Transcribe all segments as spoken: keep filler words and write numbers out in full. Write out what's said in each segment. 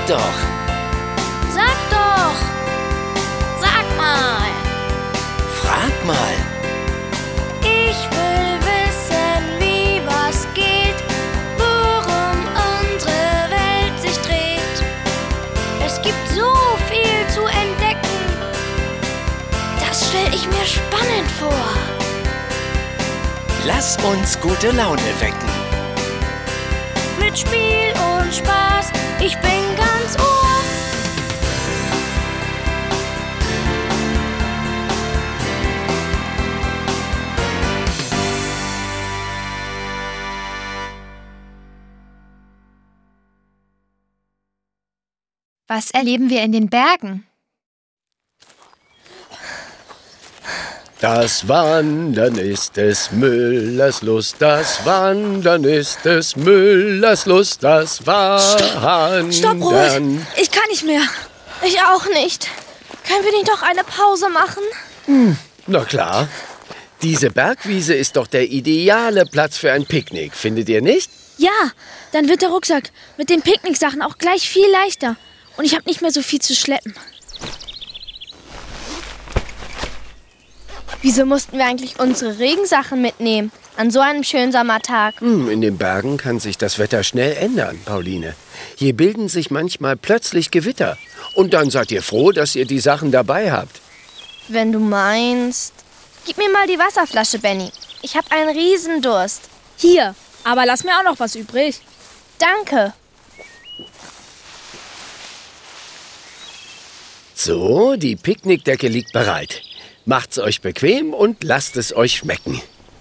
Sag doch! Sag doch! Sag mal! Frag mal! Ich will wissen, wie was geht, worum unsere Welt sich dreht. Es gibt so viel zu entdecken, das stell ich mir spannend vor. Lass uns gute Laune wecken. Mit Spiel und Spaß, ich bin ganz Ohr. Was erleben wir in den Bergen? Das Wandern ist des Müllers Lust, das Wandern ist des Müllers Lust, das Wandern. Stopp, ruhig! Ich kann nicht mehr. Ich auch nicht. Können wir nicht doch eine Pause machen? Hm, na klar. Diese Bergwiese ist doch der ideale Platz für ein Picknick, findet ihr nicht? Ja, dann wird der Rucksack mit den Picknicksachen auch gleich viel leichter. Und ich habe nicht mehr so viel zu schleppen. Wieso mussten wir eigentlich unsere Regensachen mitnehmen an so einem schönen Sommertag? Hm, in den Bergen kann sich das Wetter schnell ändern, Pauline. Hier bilden sich manchmal plötzlich Gewitter. Und dann seid ihr froh, dass ihr die Sachen dabei habt. Wenn du meinst. Gib mir mal die Wasserflasche, Benny. Ich habe einen Riesendurst. Hier, aber lass mir auch noch was übrig. Danke. So, die Picknickdecke liegt bereit. Macht's euch bequem und lasst es euch schmecken.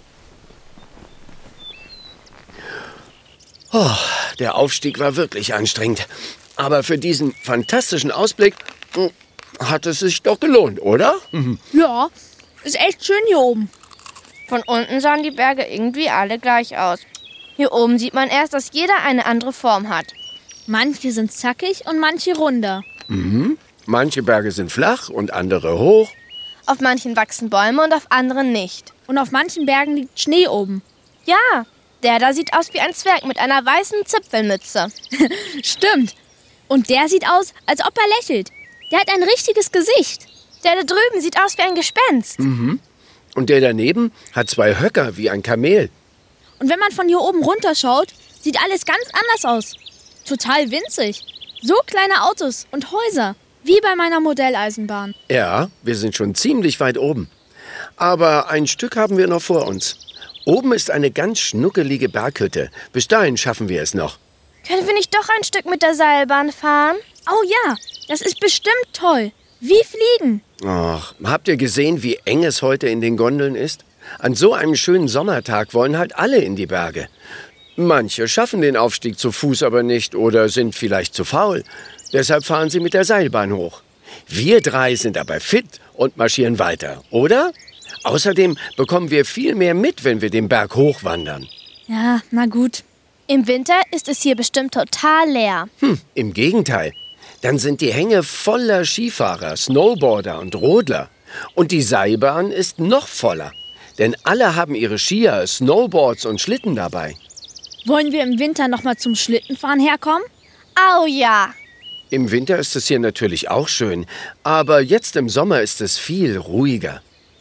Oh, der Aufstieg war wirklich anstrengend. Aber für diesen fantastischen Ausblick hm, hat es sich doch gelohnt, oder? Mhm. Ja, ist echt schön hier oben. Von unten sahen die Berge irgendwie alle gleich aus. Hier oben sieht man erst, dass jeder eine andere Form hat. Manche sind zackig und manche runder. Mhm. Manche Berge sind flach und andere hoch. Auf manchen wachsen Bäume und auf anderen nicht. Und auf manchen Bergen liegt Schnee oben. Ja, der da sieht aus wie ein Zwerg mit einer weißen Zipfelmütze. Stimmt. Und der sieht aus, als ob er lächelt. Der hat ein richtiges Gesicht. Der da drüben sieht aus wie ein Gespenst. Mhm. Und der daneben hat zwei Höcker wie ein Kamel. Und wenn man von hier oben runterschaut, sieht alles ganz anders aus. Total winzig. So kleine Autos und Häuser. Wie bei meiner Modelleisenbahn. Ja, wir sind schon ziemlich weit oben. Aber ein Stück haben wir noch vor uns. Oben ist eine ganz schnuckelige Berghütte. Bis dahin schaffen wir es noch. Können wir nicht doch ein Stück mit der Seilbahn fahren? Oh ja, das ist bestimmt toll. Wie fliegen. Ach, habt ihr gesehen, wie eng es heute in den Gondeln ist? An so einem schönen Sommertag wollen halt alle in die Berge. Manche schaffen den Aufstieg zu Fuß aber nicht oder sind vielleicht zu faul. Deshalb fahren sie mit der Seilbahn hoch. Wir drei sind aber fit und marschieren weiter, oder? Außerdem bekommen wir viel mehr mit, wenn wir den Berg hochwandern. Ja, na gut. Im Winter ist es hier bestimmt total leer. Hm, im Gegenteil. Dann sind die Hänge voller Skifahrer, Snowboarder und Rodler. Und die Seilbahn ist noch voller. Denn alle haben ihre Skier, Snowboards und Schlitten dabei. Wollen wir im Winter noch mal zum Schlittenfahren herkommen? Au ja! Im Winter ist es hier natürlich auch schön, aber jetzt im Sommer ist es viel ruhiger.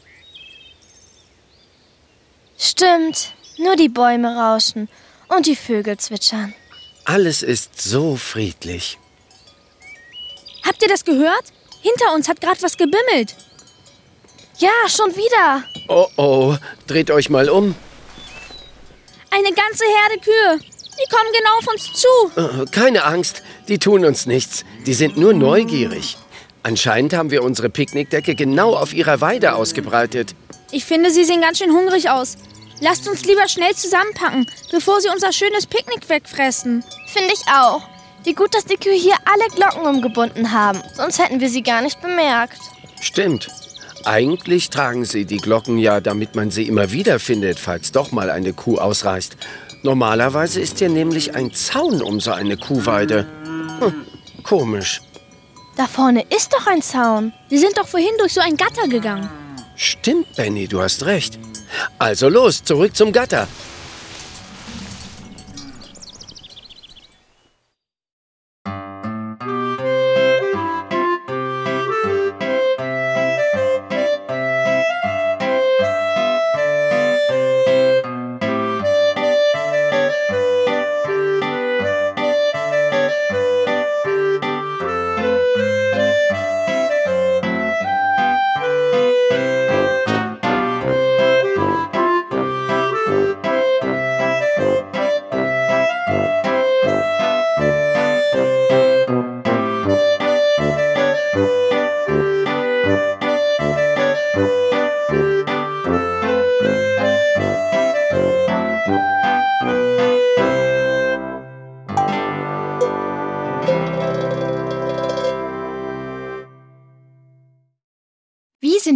Stimmt, nur die Bäume rauschen und die Vögel zwitschern. Alles ist so friedlich. Habt ihr das gehört? Hinter uns hat gerade was gebimmelt. Ja, schon wieder. Oh oh, dreht euch mal um. Eine ganze Herde Kühe. Die kommen genau auf uns zu. Keine Angst, die tun uns nichts. Die sind nur neugierig. Anscheinend haben wir unsere Picknickdecke genau auf ihrer Weide ausgebreitet. Ich finde, sie sehen ganz schön hungrig aus. Lasst uns lieber schnell zusammenpacken, bevor sie unser schönes Picknick wegfressen. Finde ich auch. Wie gut, dass die Kühe hier alle Glocken umgebunden haben. Sonst hätten wir sie gar nicht bemerkt. Stimmt. Eigentlich tragen sie die Glocken ja, damit man sie immer wieder findet, falls doch mal eine Kuh ausreißt. Normalerweise ist hier nämlich ein Zaun um so eine Kuhweide. Hm, komisch. Da vorne ist doch ein Zaun. Wir sind doch vorhin durch so ein Gatter gegangen. Stimmt, Benny, du hast recht. Also los, zurück zum Gatter.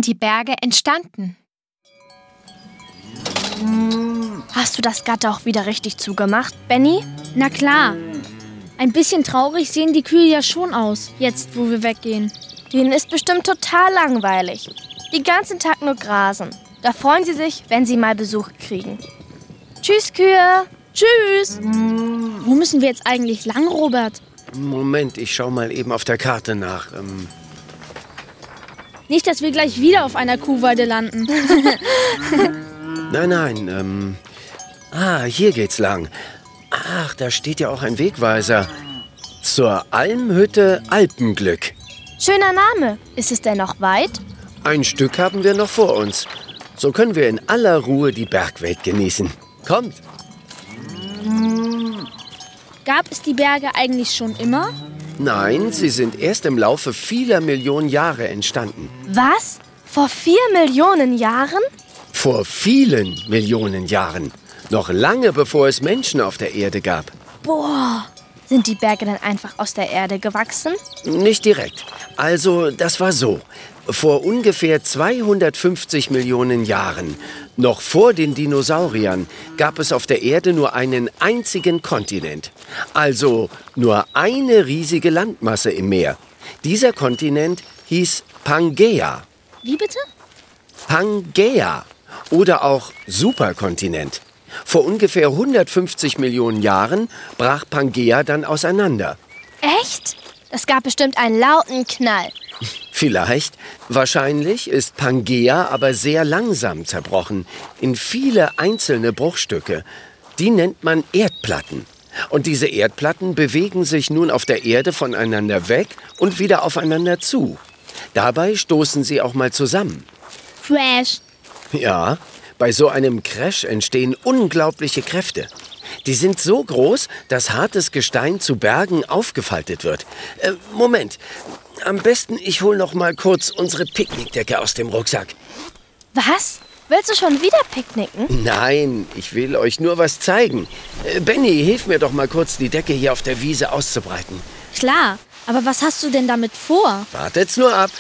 sind die Berge entstanden? Hast du das Gatter auch wieder richtig zugemacht, Benny? Na klar. Ein bisschen traurig sehen die Kühe ja schon aus, jetzt wo wir weggehen. Denen ist bestimmt total langweilig. Den ganzen Tag nur grasen. Da freuen sie sich, wenn sie mal Besuch kriegen. Tschüss, Kühe. Tschüss. Wo müssen wir jetzt eigentlich lang, Robert? Moment, ich schau mal eben auf der Karte nach. Ähm Nicht, dass wir gleich wieder auf einer Kuhweide landen. Nein, nein, ähm... Ah, hier geht's lang. Ach, da steht ja auch ein Wegweiser. Zur Almhütte Alpenglück. Schöner Name. Ist es denn noch weit? Ein Stück haben wir noch vor uns. So können wir in aller Ruhe die Bergwelt genießen. Kommt! Gab es die Berge eigentlich schon immer? Nein, sie sind erst im Laufe vieler Millionen Jahre entstanden. Was? Vor vier Millionen Jahren? Vor vielen Millionen Jahren. Noch lange bevor es Menschen auf der Erde gab. Boah. Sind die Berge dann einfach aus der Erde gewachsen? Nicht direkt. Also, das war so. Vor ungefähr zweihundertfünfzig Millionen Jahren, noch vor den Dinosauriern, gab es auf der Erde nur einen einzigen Kontinent. Also nur eine riesige Landmasse im Meer. Dieser Kontinent hieß Pangaea. Wie bitte? Pangaea oder auch Superkontinent. Vor ungefähr hundertfünfzig Millionen Jahren brach Pangaea dann auseinander. Echt? Es gab bestimmt einen lauten Knall. Vielleicht. Wahrscheinlich ist Pangaea aber sehr langsam zerbrochen in viele einzelne Bruchstücke. Die nennt man Erdplatten. Und diese Erdplatten bewegen sich nun auf der Erde voneinander weg und wieder aufeinander zu. Dabei stoßen sie auch mal zusammen. Crash. Ja, bei so einem Crash entstehen unglaubliche Kräfte. Die sind so groß, dass hartes Gestein zu Bergen aufgefaltet wird. Äh, Moment, am besten ich hol noch mal kurz unsere Picknickdecke aus dem Rucksack. Was? Willst du schon wieder picknicken? Nein, ich will euch nur was zeigen. Äh, Benny, hilf mir doch mal kurz, die Decke hier auf der Wiese auszubreiten. Klar, aber was hast du denn damit vor? Wartet's nur ab.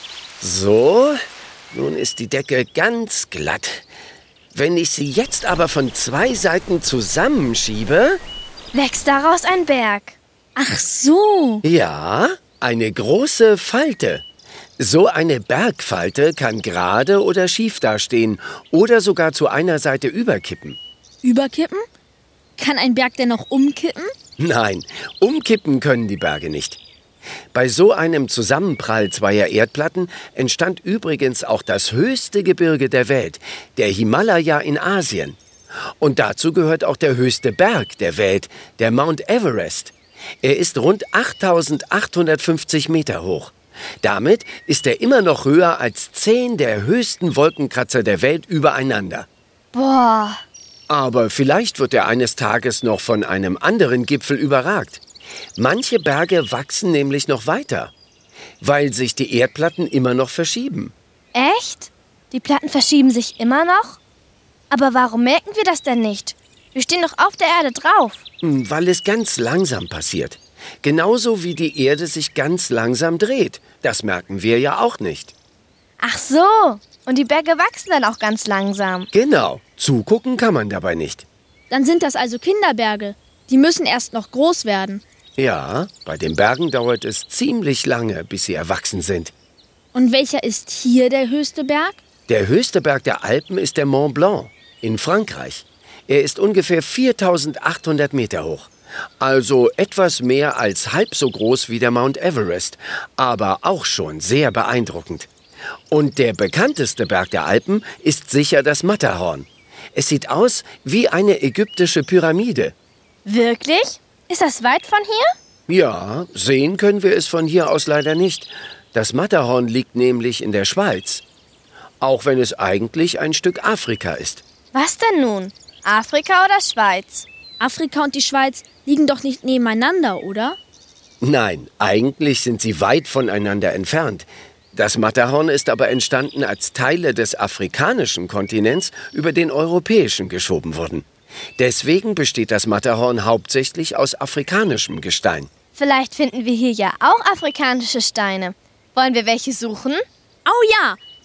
So, nun ist die Decke ganz glatt. Wenn ich sie jetzt aber von zwei Seiten zusammenschiebe... Wächst daraus ein Berg. Ach so. Ja, eine große Falte. So eine Bergfalte kann gerade oder schief dastehen oder sogar zu einer Seite überkippen. Überkippen? Kann ein Berg denn noch umkippen? Nein, umkippen können die Berge nicht. Bei so einem Zusammenprall zweier Erdplatten entstand übrigens auch das höchste Gebirge der Welt, der Himalaya in Asien. Und dazu gehört auch der höchste Berg der Welt, der Mount Everest. Er ist rund achttausendachthundertfünfzig Meter hoch. Damit ist er immer noch höher als zehn der höchsten Wolkenkratzer der Welt übereinander. Boah. Aber vielleicht wird er eines Tages noch von einem anderen Gipfel überragt. Manche Berge wachsen nämlich noch weiter, weil sich die Erdplatten immer noch verschieben. Echt? Die Platten verschieben sich immer noch? Aber warum merken wir das denn nicht? Wir stehen doch auf der Erde drauf. Weil es ganz langsam passiert. Genauso wie die Erde sich ganz langsam dreht. Das merken wir ja auch nicht. Ach so. Und die Berge wachsen dann auch ganz langsam. Genau. Zugucken kann man dabei nicht. Dann sind das also Kinderberge. Die müssen erst noch groß werden. Ja, bei den Bergen dauert es ziemlich lange, bis sie erwachsen sind. Und welcher ist hier der höchste Berg? Der höchste Berg der Alpen ist der Mont Blanc in Frankreich. Er ist ungefähr viertausendachthundert Meter hoch. Also etwas mehr als halb so groß wie der Mount Everest, aber auch schon sehr beeindruckend. Und der bekannteste Berg der Alpen ist sicher das Matterhorn. Es sieht aus wie eine ägyptische Pyramide. Wirklich? Ist das weit von hier? Ja, sehen können wir es von hier aus leider nicht. Das Matterhorn liegt nämlich in der Schweiz. Auch wenn es eigentlich ein Stück Afrika ist. Was denn nun? Afrika oder Schweiz? Afrika und die Schweiz liegen doch nicht nebeneinander, oder? Nein, eigentlich sind sie weit voneinander entfernt. Das Matterhorn ist aber entstanden, als Teile des afrikanischen Kontinents über den europäischen geschoben wurden. Deswegen besteht das Matterhorn hauptsächlich aus afrikanischem Gestein. Vielleicht finden wir hier ja auch afrikanische Steine. Wollen wir welche suchen? Oh ja,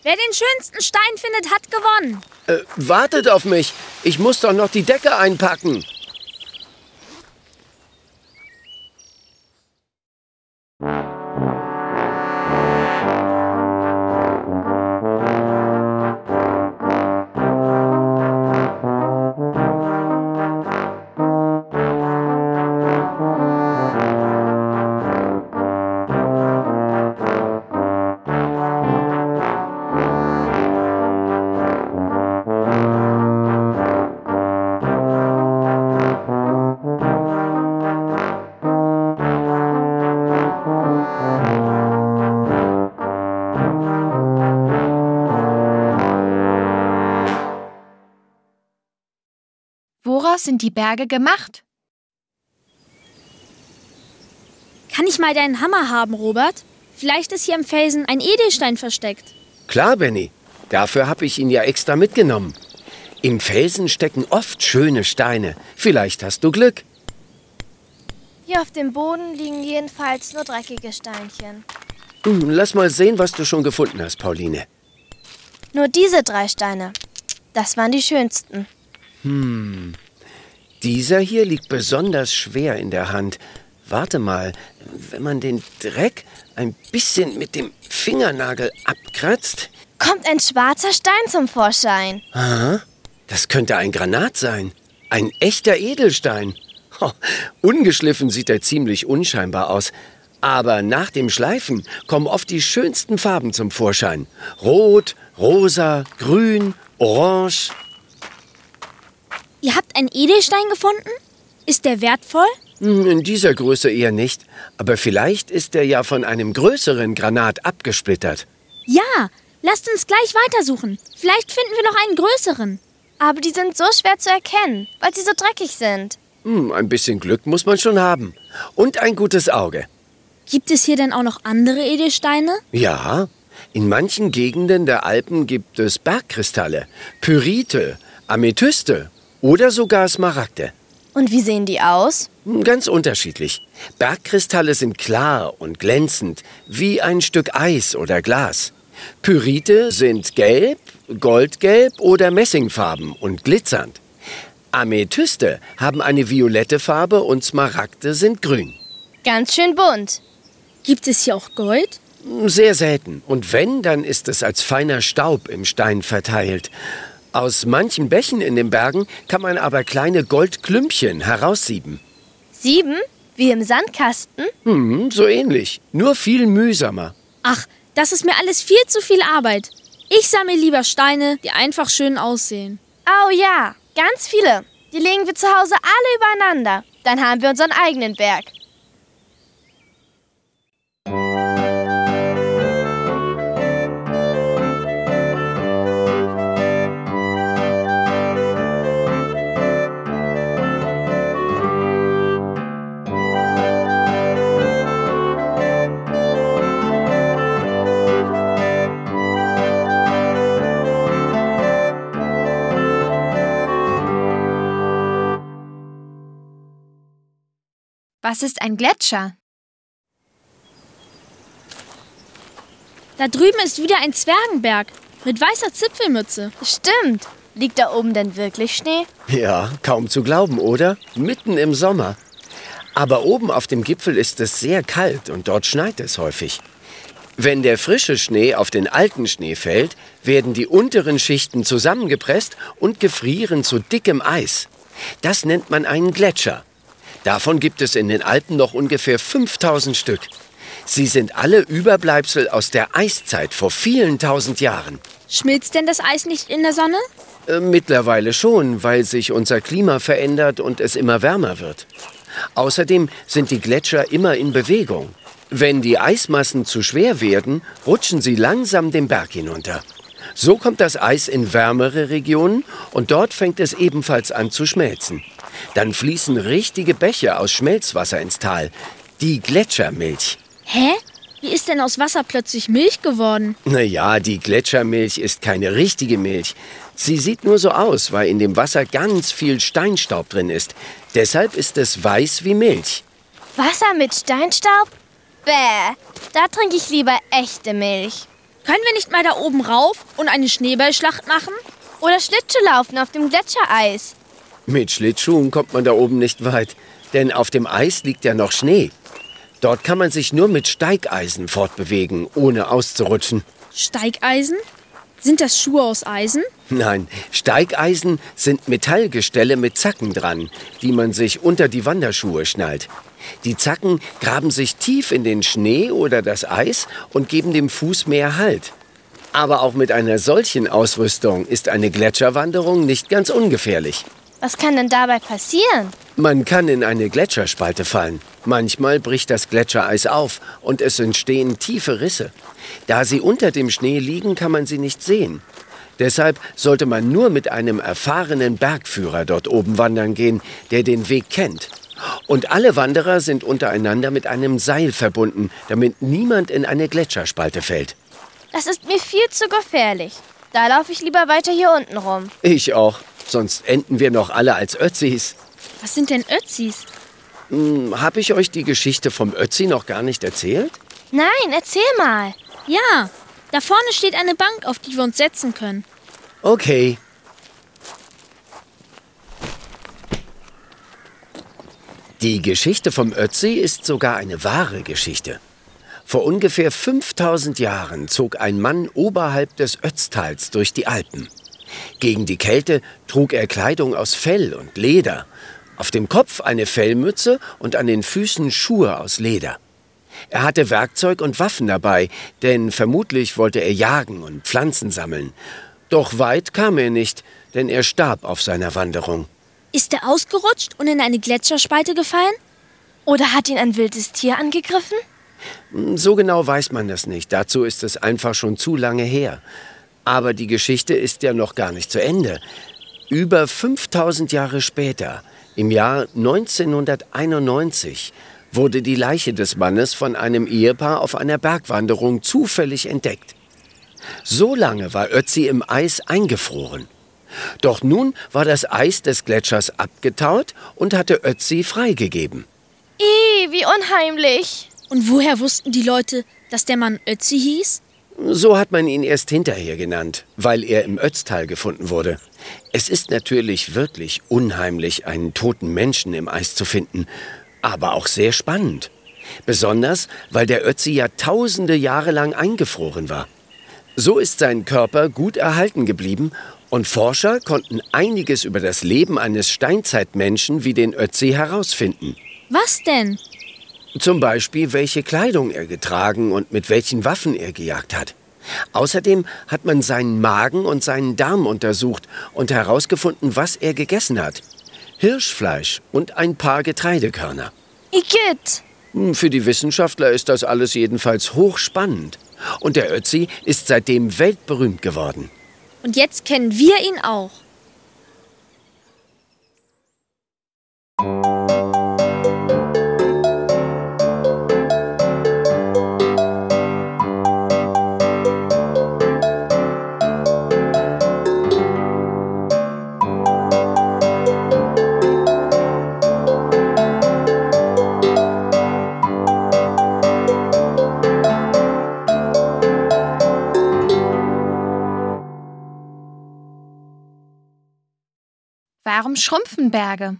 Wer den schönsten Stein findet, hat gewonnen. Äh, wartet auf mich. Ich muss doch noch die Decke einpacken. Woraus sind die Berge gemacht? Kann ich mal deinen Hammer haben, Robert? Vielleicht ist hier im Felsen ein Edelstein versteckt. Klar, Benny. Dafür habe ich ihn ja extra mitgenommen. Im Felsen stecken oft schöne Steine. Vielleicht hast du Glück. Hier auf dem Boden liegen jedenfalls nur dreckige Steinchen. Hm, lass mal sehen, was du schon gefunden hast, Pauline. Nur diese drei Steine. Das waren die schönsten. Hm, dieser hier liegt besonders schwer in der Hand. Warte mal, wenn man den Dreck ein bisschen mit dem Fingernagel abkratzt... Kommt ein schwarzer Stein zum Vorschein. Aha, das könnte ein Granat sein. Ein echter Edelstein. Oh, ungeschliffen sieht er ziemlich unscheinbar aus. Aber nach dem Schleifen kommen oft die schönsten Farben zum Vorschein. Rot, rosa, grün, orange... Ihr habt einen Edelstein gefunden? Ist der wertvoll? In dieser Größe eher nicht. Aber vielleicht ist er ja von einem größeren Granat abgesplittert. Ja, lasst uns gleich weitersuchen. Vielleicht finden wir noch einen größeren. Aber die sind so schwer zu erkennen, weil sie so dreckig sind. Hm, ein bisschen Glück muss man schon haben. Und ein gutes Auge. Gibt es hier denn auch noch andere Edelsteine? Ja, in manchen Gegenden der Alpen gibt es Bergkristalle, Pyrite, Amethyste oder sogar Smaragde. Und wie sehen die aus? Ganz unterschiedlich. Bergkristalle sind klar und glänzend, wie ein Stück Eis oder Glas. Pyrite sind gelb, goldgelb oder messingfarben und glitzernd. Amethyste haben eine violette Farbe und Smaragde sind grün. Ganz schön bunt. Gibt es hier auch Gold? Sehr selten. Und wenn, dann ist es als feiner Staub im Stein verteilt. Aus manchen Bächen in den Bergen kann man aber kleine Goldklümpchen heraussieben. Sieben? Wie im Sandkasten? Hm, so ähnlich. Nur viel mühsamer. Ach, das ist mir alles viel zu viel Arbeit. Ich sammle lieber Steine, die einfach schön aussehen. Oh ja, ganz viele. Die legen wir zu Hause alle übereinander. Dann haben wir unseren eigenen Berg. Was ist ein Gletscher? Da drüben ist wieder ein Zwergenberg mit weißer Zipfelmütze. Stimmt. Liegt da oben denn wirklich Schnee? Ja, kaum zu glauben, oder? Mitten im Sommer. Aber oben auf dem Gipfel ist es sehr kalt und dort schneit es häufig. Wenn der frische Schnee auf den alten Schnee fällt, werden die unteren Schichten zusammengepresst und gefrieren zu dickem Eis. Das nennt man einen Gletscher. Davon gibt es in den Alpen noch ungefähr fünftausend Stück. Sie sind alle Überbleibsel aus der Eiszeit vor vielen tausend Jahren. Schmilzt denn das Eis nicht in der Sonne? Äh, mittlerweile schon, weil sich unser Klima verändert und es immer wärmer wird. Außerdem sind die Gletscher immer in Bewegung. Wenn die Eismassen zu schwer werden, rutschen sie langsam den Berg hinunter. So kommt das Eis in wärmere Regionen und dort fängt es ebenfalls an zu schmelzen. Dann fließen richtige Bäche aus Schmelzwasser ins Tal, die Gletschermilch. Hä? Wie ist denn aus Wasser plötzlich Milch geworden? Naja, die Gletschermilch ist keine richtige Milch. Sie sieht nur so aus, weil in dem Wasser ganz viel Steinstaub drin ist. Deshalb ist es weiß wie Milch. Wasser mit Steinstaub? Bäh, da trinke ich lieber echte Milch. Können wir nicht mal da oben rauf und eine Schneeballschlacht machen? Oder Schlittschuhlaufen auf dem Gletschereis. Mit Schlittschuhen kommt man da oben nicht weit, denn auf dem Eis liegt ja noch Schnee. Dort kann man sich nur mit Steigeisen fortbewegen, ohne auszurutschen. Steigeisen? Sind das Schuhe aus Eisen? Nein, Steigeisen sind Metallgestelle mit Zacken dran, die man sich unter die Wanderschuhe schnallt. Die Zacken graben sich tief in den Schnee oder das Eis und geben dem Fuß mehr Halt. Aber auch mit einer solchen Ausrüstung ist eine Gletscherwanderung nicht ganz ungefährlich. Was kann denn dabei passieren? Man kann in eine Gletscherspalte fallen. Manchmal bricht das Gletschereis auf und es entstehen tiefe Risse. Da sie unter dem Schnee liegen, kann man sie nicht sehen. Deshalb sollte man nur mit einem erfahrenen Bergführer dort oben wandern gehen, der den Weg kennt. Und alle Wanderer sind untereinander mit einem Seil verbunden, damit niemand in eine Gletscherspalte fällt. Das ist mir viel zu gefährlich. Da laufe ich lieber weiter hier unten rum. Ich auch. Sonst enden wir noch alle als Ötzis. Was sind denn Ötzis? Hm, hab ich euch die Geschichte vom Ötzi noch gar nicht erzählt? Nein, erzähl mal. Ja, da vorne steht eine Bank, auf die wir uns setzen können. Okay. Die Geschichte vom Ötzi ist sogar eine wahre Geschichte. Vor ungefähr fünftausend Jahren zog ein Mann oberhalb des Ötztals durch die Alpen. Gegen die Kälte trug er Kleidung aus Fell und Leder. Auf dem Kopf eine Fellmütze und an den Füßen Schuhe aus Leder. Er hatte Werkzeug und Waffen dabei, denn vermutlich wollte er jagen und Pflanzen sammeln. Doch weit kam er nicht, denn er starb auf seiner Wanderung. Ist er ausgerutscht und in eine Gletscherspalte gefallen? Oder hat ihn ein wildes Tier angegriffen? So genau weiß man das nicht. Dazu ist es einfach schon zu lange her. Aber die Geschichte ist ja noch gar nicht zu Ende. Über fünftausend Jahre später, im Jahr neunzehnhunderteinundneunzig, wurde die Leiche des Mannes von einem Ehepaar auf einer Bergwanderung zufällig entdeckt. So lange war Ötzi im Eis eingefroren. Doch nun war das Eis des Gletschers abgetaut und hatte Ötzi freigegeben. Ih, wie unheimlich. Und woher wussten die Leute, dass der Mann Ötzi hieß? So hat man ihn erst hinterher genannt, weil er im Ötztal gefunden wurde. Es ist natürlich wirklich unheimlich, einen toten Menschen im Eis zu finden, aber auch sehr spannend. Besonders, weil der Ötzi ja tausende Jahre lang eingefroren war. So ist sein Körper gut erhalten geblieben und Forscher konnten einiges über das Leben eines Steinzeitmenschen wie den Ötzi herausfinden. Was denn? Zum Beispiel, welche Kleidung er getragen und mit welchen Waffen er gejagt hat. Außerdem hat man seinen Magen und seinen Darm untersucht und herausgefunden, was er gegessen hat. Hirschfleisch und ein paar Getreidekörner. Igitt! Für die Wissenschaftler ist das alles jedenfalls hochspannend. Und der Ötzi ist seitdem weltberühmt geworden. Und jetzt kennen wir ihn auch. Warum schrumpfen Berge?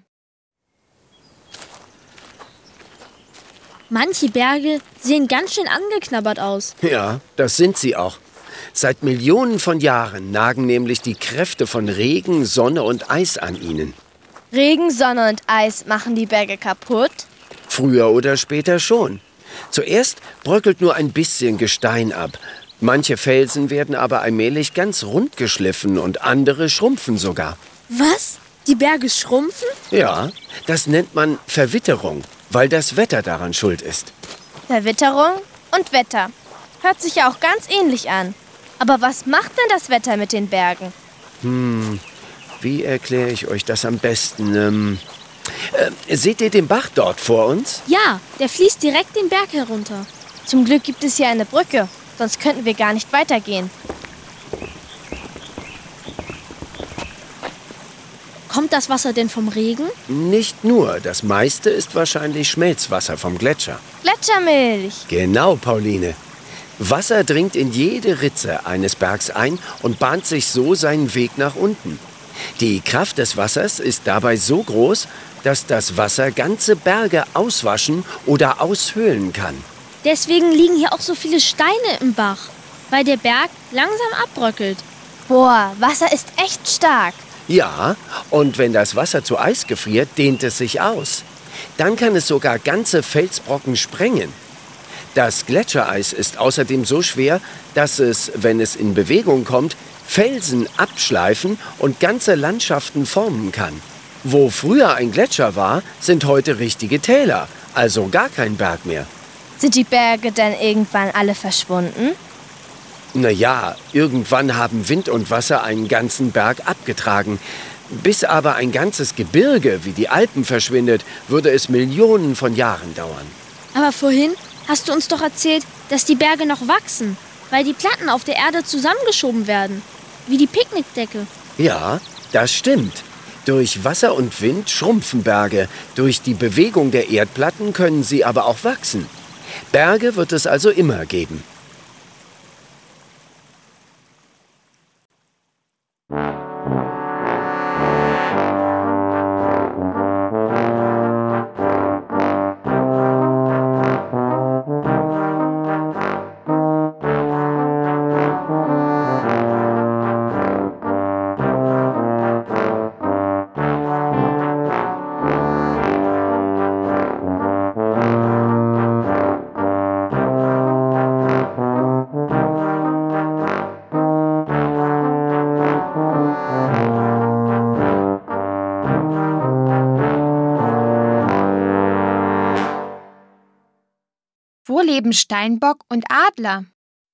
Manche Berge sehen ganz schön angeknabbert aus. Ja, das sind sie auch. Seit Millionen von Jahren nagen nämlich die Kräfte von Regen, Sonne und Eis an ihnen. Regen, Sonne und Eis machen die Berge kaputt? Früher oder später schon. Zuerst bröckelt nur ein bisschen Gestein ab. Manche Felsen werden aber allmählich ganz rund geschliffen und andere schrumpfen sogar. Was? Die Berge schrumpfen? Ja, das nennt man Verwitterung, weil das Wetter daran schuld ist. Verwitterung und Wetter. Hört sich ja auch ganz ähnlich an. Aber was macht denn das Wetter mit den Bergen? Hm, wie erkläre ich euch das am besten? Ähm, äh, seht ihr den Bach dort vor uns? Ja, der fließt direkt den Berg herunter. Zum Glück gibt es hier eine Brücke, sonst könnten wir gar nicht weitergehen. Kommt das Wasser denn vom Regen? Nicht nur, das meiste ist wahrscheinlich Schmelzwasser vom Gletscher. Gletschermilch. Genau, Pauline. Wasser dringt in jede Ritze eines Bergs ein und bahnt sich so seinen Weg nach unten. Die Kraft des Wassers ist dabei so groß, dass das Wasser ganze Berge auswaschen oder aushöhlen kann. Deswegen liegen hier auch so viele Steine im Bach, weil der Berg langsam abbröckelt. Boah, Wasser ist echt stark. Ja, und wenn das Wasser zu Eis gefriert, dehnt es sich aus. Dann kann es sogar ganze Felsbrocken sprengen. Das Gletschereis ist außerdem so schwer, dass es, wenn es in Bewegung kommt, Felsen abschleifen und ganze Landschaften formen kann. Wo früher ein Gletscher war, sind heute richtige Täler, also gar kein Berg mehr. Sind die Berge denn irgendwann alle verschwunden? Naja, irgendwann haben Wind und Wasser einen ganzen Berg abgetragen. Bis aber ein ganzes Gebirge wie die Alpen verschwindet, würde es Millionen von Jahren dauern. Aber vorhin hast du uns doch erzählt, dass die Berge noch wachsen, weil die Platten auf der Erde zusammengeschoben werden, wie die Picknickdecke. Ja, das stimmt. Durch Wasser und Wind schrumpfen Berge. Durch die Bewegung der Erdplatten können sie aber auch wachsen. Berge wird es also immer geben. Wo leben Steinbock und Adler?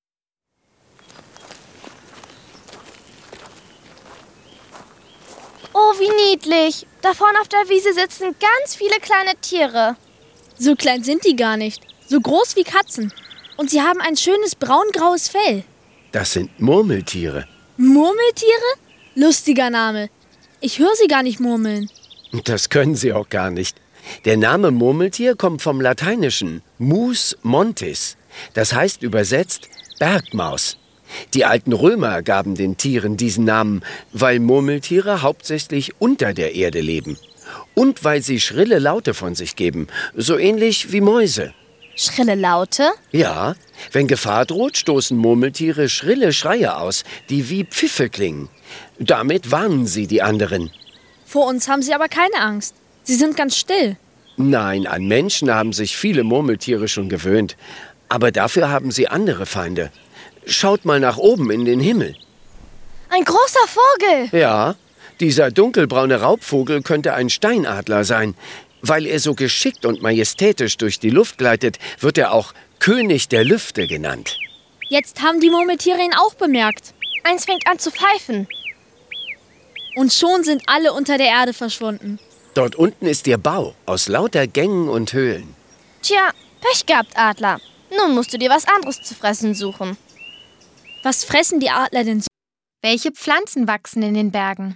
Oh, wie niedlich. Da vorne auf der Wiese sitzen ganz viele kleine Tiere. So klein sind die gar nicht, so groß wie Katzen. Und sie haben ein schönes braungraues Fell. Das sind Murmeltiere. Murmeltiere? Lustiger Name. Ich höre sie gar nicht murmeln. Das können sie auch gar nicht. Der Name Murmeltier kommt vom Lateinischen Mus montis. Das heißt übersetzt Bergmaus. Die alten Römer gaben den Tieren diesen Namen, weil Murmeltiere hauptsächlich unter der Erde leben. Und weil sie schrille Laute von sich geben, so ähnlich wie Mäuse. Schrille Laute? Ja, wenn Gefahr droht, stoßen Murmeltiere schrille Schreie aus, die wie Pfiffe klingen. Damit warnen sie die anderen. Vor uns haben sie aber keine Angst. Sie sind ganz still. Nein, an Menschen haben sich viele Murmeltiere schon gewöhnt. Aber dafür haben sie andere Feinde. Schaut mal nach oben in den Himmel. Ein großer Vogel. Ja, dieser dunkelbraune Raubvogel könnte ein Steinadler sein. Weil er so geschickt und majestätisch durch die Luft gleitet, wird er auch König der Lüfte genannt. Jetzt haben die Murmeltiere ihn auch bemerkt. Eins fängt an zu pfeifen. Und schon sind alle unter der Erde verschwunden. Dort unten ist ihr Bau aus lauter Gängen und Höhlen. Tja, Pech gehabt, Adler. Nun musst du dir was anderes zu fressen suchen. Was fressen die Adler denn so? Welche Pflanzen wachsen in den Bergen?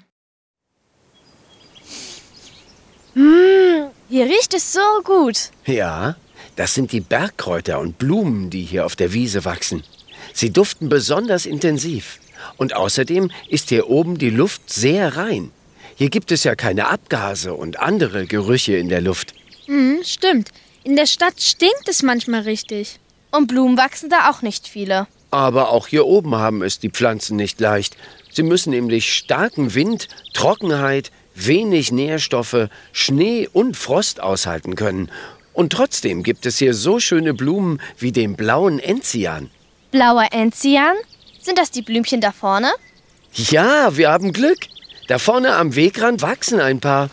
Mmh, hier riecht es so gut. Ja, das sind die Bergkräuter und Blumen, die hier auf der Wiese wachsen. Sie duften besonders intensiv. Und außerdem ist hier oben die Luft sehr rein. Hier gibt es ja keine Abgase und andere Gerüche in der Luft. Hm, stimmt. In der Stadt stinkt es manchmal richtig. Und Blumen wachsen da auch nicht viele. Aber auch hier oben haben es die Pflanzen nicht leicht. Sie müssen nämlich starken Wind, Trockenheit, wenig Nährstoffe, Schnee und Frost aushalten können. Und trotzdem gibt es hier so schöne Blumen wie den blauen Enzian. Blauer Enzian? Sind das die Blümchen da vorne? Ja, wir haben Glück. Da vorne am Wegrand wachsen ein paar.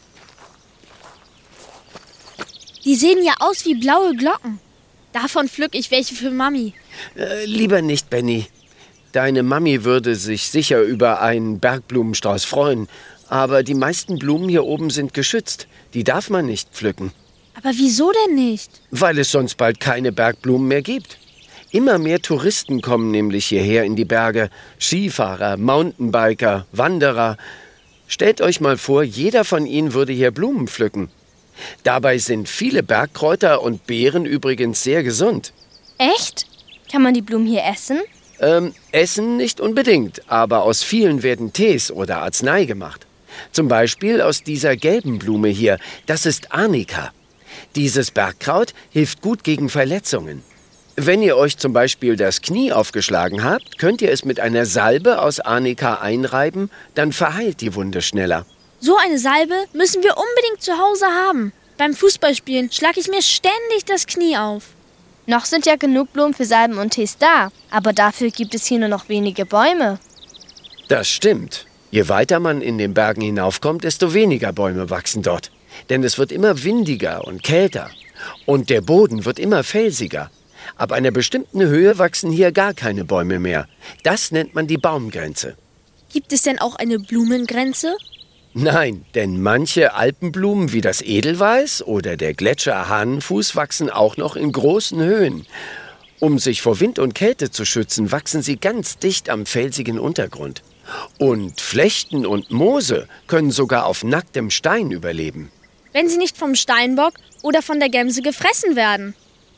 Die sehen ja aus wie blaue Glocken. Davon pflück ich welche für Mami. Äh, lieber nicht, Benny. Deine Mami würde sich sicher über einen Bergblumenstrauß freuen. Aber die meisten Blumen hier oben sind geschützt. Die darf man nicht pflücken. Aber wieso denn nicht? Weil es sonst bald keine Bergblumen mehr gibt. Immer mehr Touristen kommen nämlich hierher in die Berge. Skifahrer, Mountainbiker, Wanderer. Stellt euch mal vor, jeder von ihnen würde hier Blumen pflücken. Dabei sind viele Bergkräuter und Beeren übrigens sehr gesund. Echt? Kann man die Blumen hier essen? Ähm, essen nicht unbedingt, aber aus vielen werden Tees oder Arznei gemacht. Zum Beispiel aus dieser gelben Blume hier, das ist Arnika. Dieses Bergkraut hilft gut gegen Verletzungen. Wenn ihr euch zum Beispiel das Knie aufgeschlagen habt, könnt ihr es mit einer Salbe aus Arnika einreiben, dann verheilt die Wunde schneller. So eine Salbe müssen wir unbedingt zu Hause haben. Beim Fußballspielen schlage ich mir ständig das Knie auf. Noch sind ja genug Blumen für Salben und Tees da, aber dafür gibt es hier nur noch wenige Bäume. Das stimmt. Je weiter man in den Bergen hinaufkommt, desto weniger Bäume wachsen dort. Denn es wird immer windiger und kälter. Und der Boden wird immer felsiger. Ab einer bestimmten Höhe wachsen hier gar keine Bäume mehr. Das nennt man die Baumgrenze. Gibt es denn auch eine Blumengrenze? Nein, denn manche Alpenblumen wie das Edelweiß oder der Gletscher-Hahnenfuß wachsen auch noch in großen Höhen. Um sich vor Wind und Kälte zu schützen, wachsen sie ganz dicht am felsigen Untergrund. Und Flechten und Moose können sogar auf nacktem Stein überleben. Wenn sie nicht vom Steinbock oder von der Gemse gefressen werden.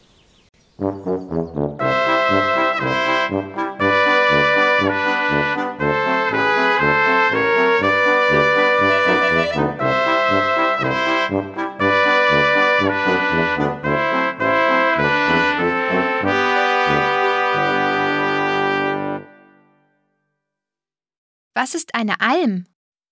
Was ist eine Alm?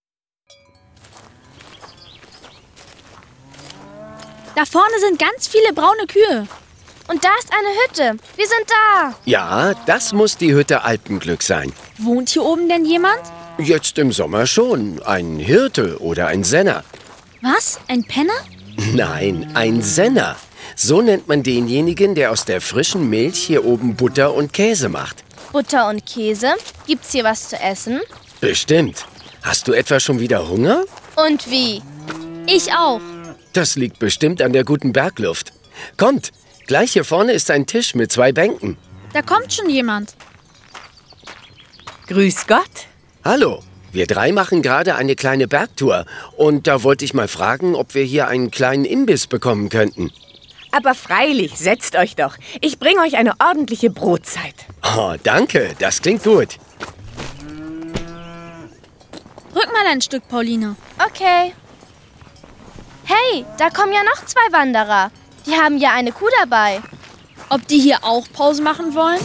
Da vorne sind ganz viele braune Kühe. Und da ist eine Hütte. Wir sind da. Ja, das muss die Hütte Alpenglück sein. Wohnt hier oben denn jemand? Jetzt im Sommer schon. Ein Hirte oder ein Senner. Was? Ein Penner? Nein, ein Senner. So nennt man denjenigen, der aus der frischen Milch hier oben Butter und Käse macht. Butter und Käse? Gibt's hier was zu essen? Bestimmt. Hast du etwa schon wieder Hunger? Und wie? Ich auch. Das liegt bestimmt an der guten Bergluft. Kommt, gleich hier vorne ist ein Tisch mit zwei Bänken. Da kommt schon jemand. Grüß Gott. Hallo, wir drei machen gerade eine kleine Bergtour. Und da wollte ich mal fragen, ob wir hier einen kleinen Imbiss bekommen könnten. Aber freilich, setzt euch doch. Ich bringe euch eine ordentliche Brotzeit. Oh, danke, das klingt gut. Rück mal ein Stück, Pauline. Okay. Hey, da kommen ja noch zwei Wanderer. Die haben ja eine Kuh dabei. Ob die hier auch Pause machen wollen?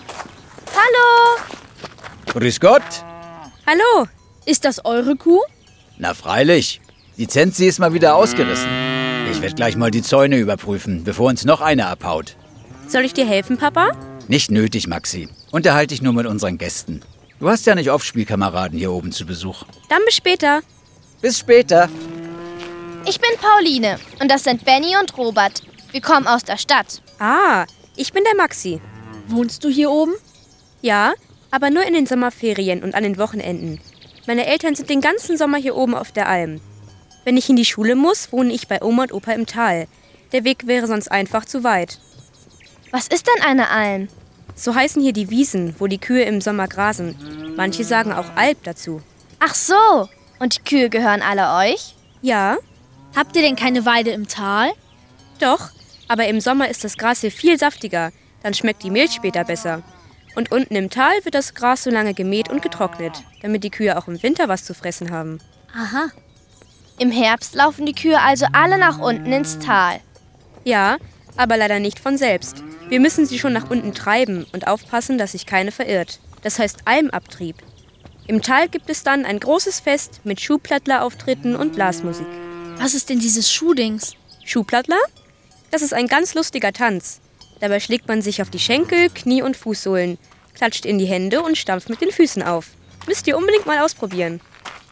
Hallo. Grüß Gott. Hallo, ist das eure Kuh? Na freilich. Die Zenzi ist mal wieder ausgerissen. Ich werde gleich mal die Zäune überprüfen, bevor uns noch eine abhaut. Soll ich dir helfen, Papa? Nicht nötig, Maxi. Unterhalte dich nur mit unseren Gästen. Du hast ja nicht oft Spielkameraden hier oben zu Besuch. Dann bis später. Bis später. Ich bin Pauline und das sind Benny und Robert. Wir kommen aus der Stadt. Ah, ich bin der Maxi. Wohnst du hier oben? Ja, aber nur in den Sommerferien und an den Wochenenden. Meine Eltern sind den ganzen Sommer hier oben auf der Alm. Wenn ich in die Schule muss, wohne ich bei Oma und Opa im Tal. Der Weg wäre sonst einfach zu weit. Was ist denn eine Alm? So heißen hier die Wiesen, wo die Kühe im Sommer grasen. Manche sagen auch Alp dazu. Ach so, und die Kühe gehören alle euch? Ja. Habt ihr denn keine Weide im Tal? Doch, aber im Sommer ist das Gras hier viel saftiger. Dann schmeckt die Milch später besser. Und unten im Tal wird das Gras so lange gemäht und getrocknet, damit die Kühe auch im Winter was zu fressen haben. Aha. Im Herbst laufen die Kühe also alle nach unten ins Tal. Ja, aber leider nicht von selbst. Wir müssen sie schon nach unten treiben und aufpassen, dass sich keine verirrt. Das heißt Almabtrieb. Im Tal gibt es dann ein großes Fest mit Schuhplattler-Auftritten und Blasmusik. Was ist denn dieses Schuhdings? Schuhplattler? Das ist ein ganz lustiger Tanz. Dabei schlägt man sich auf die Schenkel, Knie und Fußsohlen, klatscht in die Hände und stampft mit den Füßen auf. Müsst ihr unbedingt mal ausprobieren.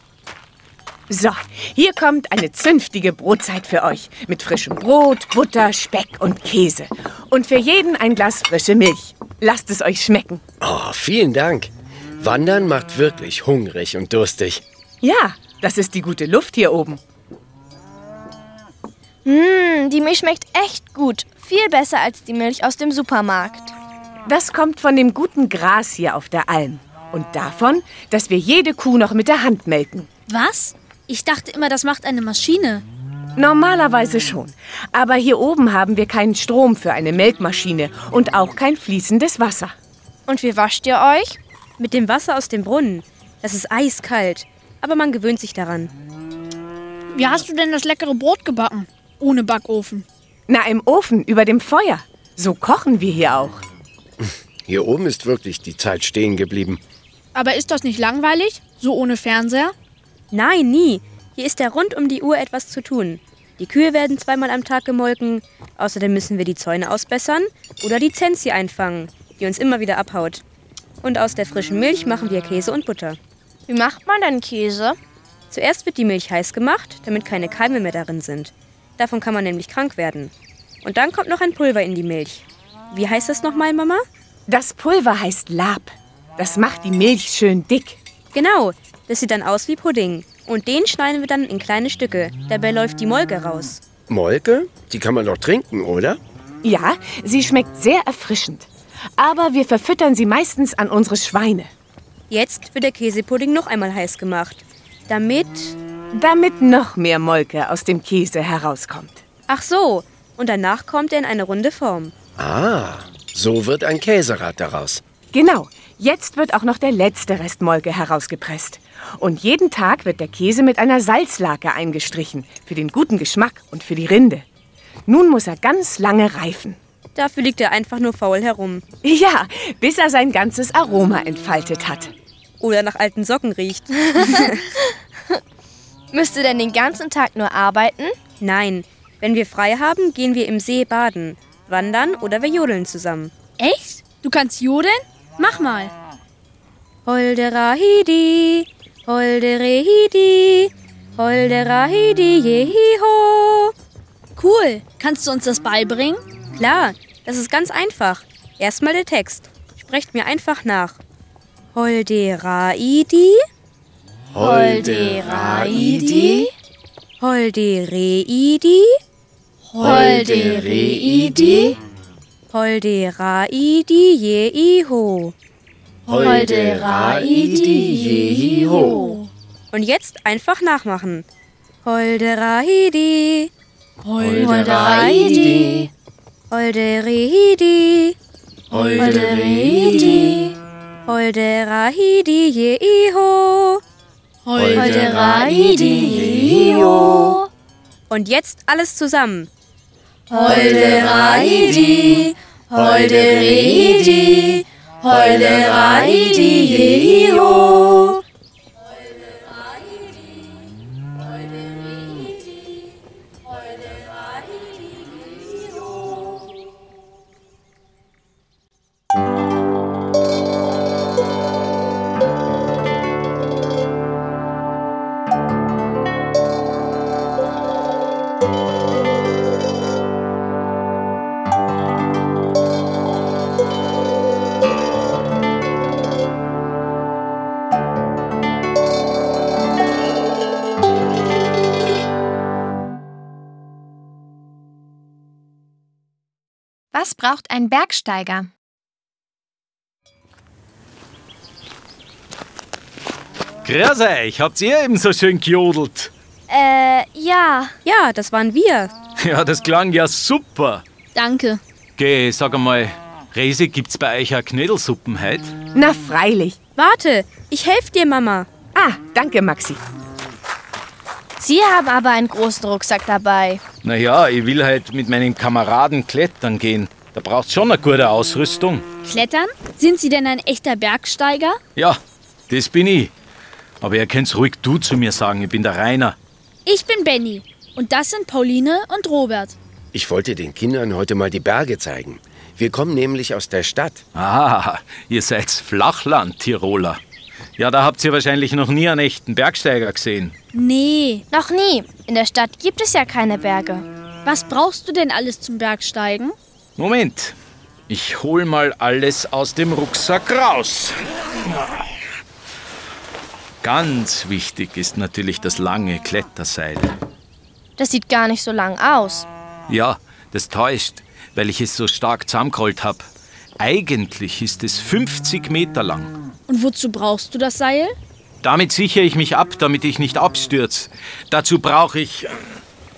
So, hier kommt eine zünftige Brotzeit für euch. Mit frischem Brot, Butter, Speck und Käse. Und für jeden ein Glas frische Milch. Lasst es euch schmecken. Oh, vielen Dank. Wandern macht wirklich hungrig und durstig. Ja, das ist die gute Luft hier oben. Mmh, die Milch schmeckt echt gut. Viel besser als die Milch aus dem Supermarkt. Das kommt von dem guten Gras hier auf der Alm. Und davon, dass wir jede Kuh noch mit der Hand melken. Was? Ich dachte immer, das macht eine Maschine. Normalerweise schon. Aber hier oben haben wir keinen Strom für eine Melkmaschine und auch kein fließendes Wasser. Und wie wascht ihr euch? Mit dem Wasser aus dem Brunnen. Das ist eiskalt, aber man gewöhnt sich daran. Wie hast du denn das leckere Brot gebacken? Ohne Backofen. Na, im Ofen, über dem Feuer. So kochen wir hier auch. Hier oben ist wirklich die Zeit stehen geblieben. Aber ist das nicht langweilig? So ohne Fernseher? Nein, nie. Hier ist ja rund um die Uhr etwas zu tun. Die Kühe werden zweimal am Tag gemolken. Außerdem müssen wir die Zäune ausbessern oder die Zenzi einfangen, die uns immer wieder abhaut. Und aus der frischen Milch machen wir Käse und Butter. Wie macht man denn Käse? Zuerst wird die Milch heiß gemacht, damit keine Keime mehr darin sind. Davon kann man nämlich krank werden. Und dann kommt noch ein Pulver in die Milch. Wie heißt das nochmal, Mama? Das Pulver heißt Lab. Das macht die Milch schön dick. Genau, das sieht dann aus wie Pudding. Und den schneiden wir dann in kleine Stücke. Dabei läuft die Molke raus. Molke? Die kann man doch trinken, oder? Ja, sie schmeckt sehr erfrischend. Aber wir verfüttern sie meistens an unsere Schweine. Jetzt wird der Käsepudding noch einmal heiß gemacht. Damit... Damit noch mehr Molke aus dem Käse herauskommt. Ach so, und danach kommt er in eine runde Form. Ah, so wird ein Käserad daraus. Genau, jetzt wird auch noch der letzte Rest Molke herausgepresst. Und jeden Tag wird der Käse mit einer Salzlake eingestrichen, für den guten Geschmack und für die Rinde. Nun muss er ganz lange reifen. Dafür liegt er einfach nur faul herum. Ja, bis er sein ganzes Aroma entfaltet hat. Oder nach alten Socken riecht. Müsst ihr denn den ganzen Tag nur arbeiten? Nein, wenn wir frei haben, gehen wir im See baden, wandern oder wir jodeln zusammen. Echt? Du kannst jodeln? Mach mal. Holderahidi, holderehidi, holderahidi, jehiho. Cool. Kannst du uns das beibringen? Klar, das ist ganz einfach. Erstmal der Text. Sprecht mir einfach nach. Holderaidi, Holderaidi, holdereidi, Holdereidi, holderaidi, jehiho. Holderaidi, jehiho. Und jetzt einfach nachmachen. Holderaidi, Holderaidi, holderehidi, Holderehidi, holderahidi, jehiho. Holderaidi, jehiho. Und jetzt alles zusammen. Holderaidi, Holderehidi, Holderaidi, jehiho. Was braucht ein Bergsteiger? Grüß euch, habt ihr eben so schön gejodelt? Äh, ja. Ja, das waren wir. Ja, das klang ja super. Danke. Geh, sag einmal, Resi, gibt's bei euch auch Knödelsuppen heute? Na freilich. Warte, ich helfe dir, Mama. Ah, danke, Maxi. Sie haben aber einen großen Rucksack dabei. Naja, ich will halt mit meinen Kameraden klettern gehen. Da braucht's schon eine gute Ausrüstung. Klettern? Sind Sie denn ein echter Bergsteiger? Ja, das bin ich. Aber ihr könnt's ruhig du zu mir sagen, ich bin der Rainer. Ich bin Benny. Und das sind Pauline und Robert. Ich wollte den Kindern heute mal die Berge zeigen. Wir kommen nämlich aus der Stadt. Ah, ihr seid Flachland-Tiroler. Ja, da habt ihr wahrscheinlich noch nie einen echten Bergsteiger gesehen. Nee. Noch nie. In der Stadt gibt es ja keine Berge. Was brauchst du denn alles zum Bergsteigen? Moment, ich hol mal alles aus dem Rucksack raus. Ganz wichtig ist natürlich das lange Kletterseil. Das sieht gar nicht so lang aus. Ja, das täuscht, weil ich es so stark zusammengerollt habe. Eigentlich ist es fünfzig Meter lang. Und wozu brauchst du das Seil? Damit sichere ich mich ab, damit ich nicht abstürze. Dazu brauche ich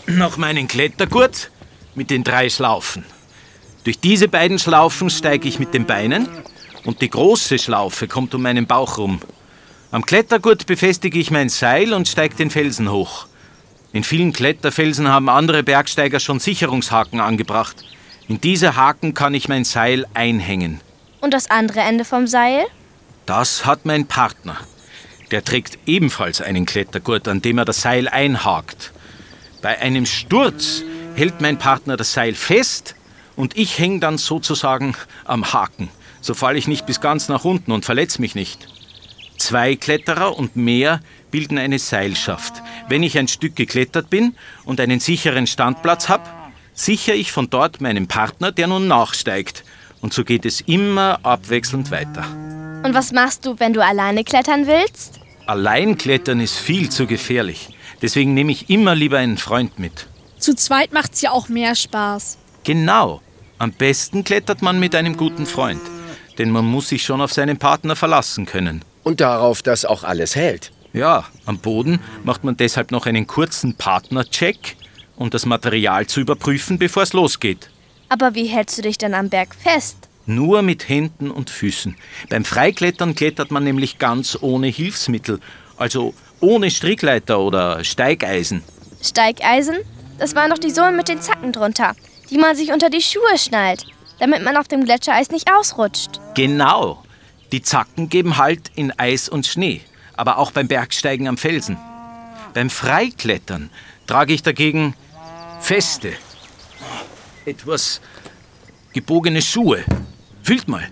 noch meinen Klettergurt mit den drei Schlaufen. Durch diese beiden Schlaufen steige ich mit den Beinen und die große Schlaufe kommt um meinen Bauch rum. Am Klettergurt befestige ich mein Seil und steige den Felsen hoch. In vielen Kletterfelsen haben andere Bergsteiger schon Sicherungshaken angebracht. In diese Haken kann ich mein Seil einhängen. Und das andere Ende vom Seil? Das hat mein Partner. Der trägt ebenfalls einen Klettergurt, an dem er das Seil einhakt. Bei einem Sturz hält mein Partner das Seil fest und ich hänge dann sozusagen am Haken. So falle ich nicht bis ganz nach unten und verletze mich nicht. Zwei Kletterer und mehr bilden eine Seilschaft. Wenn ich ein Stück geklettert bin und einen sicheren Standplatz habe, sichere ich von dort meinen Partner, der nun nachsteigt. Und so geht es immer abwechselnd weiter. Und was machst du, wenn du alleine klettern willst? Allein klettern ist viel zu gefährlich. Deswegen nehme ich immer lieber einen Freund mit. Zu zweit macht's ja auch mehr Spaß. Genau. Am besten klettert man mit einem guten Freund. Denn man muss sich schon auf seinen Partner verlassen können. Und darauf, dass auch alles hält. Ja, am Boden macht man deshalb noch einen kurzen Partnercheck, um das Material zu überprüfen, bevor es losgeht. Aber wie hältst du dich denn am Berg fest? Nur mit Händen und Füßen. Beim Freiklettern klettert man nämlich ganz ohne Hilfsmittel, also ohne Strickleiter oder Steigeisen. Steigeisen? Das waren doch die Sohlen mit den Zacken drunter, die man sich unter die Schuhe schnallt, damit man auf dem Gletschereis nicht ausrutscht. Genau. Die Zacken geben Halt in Eis und Schnee, aber auch beim Bergsteigen am Felsen. Beim Freiklettern trage ich dagegen feste, etwas gebogene Schuhe. Fühlt mal.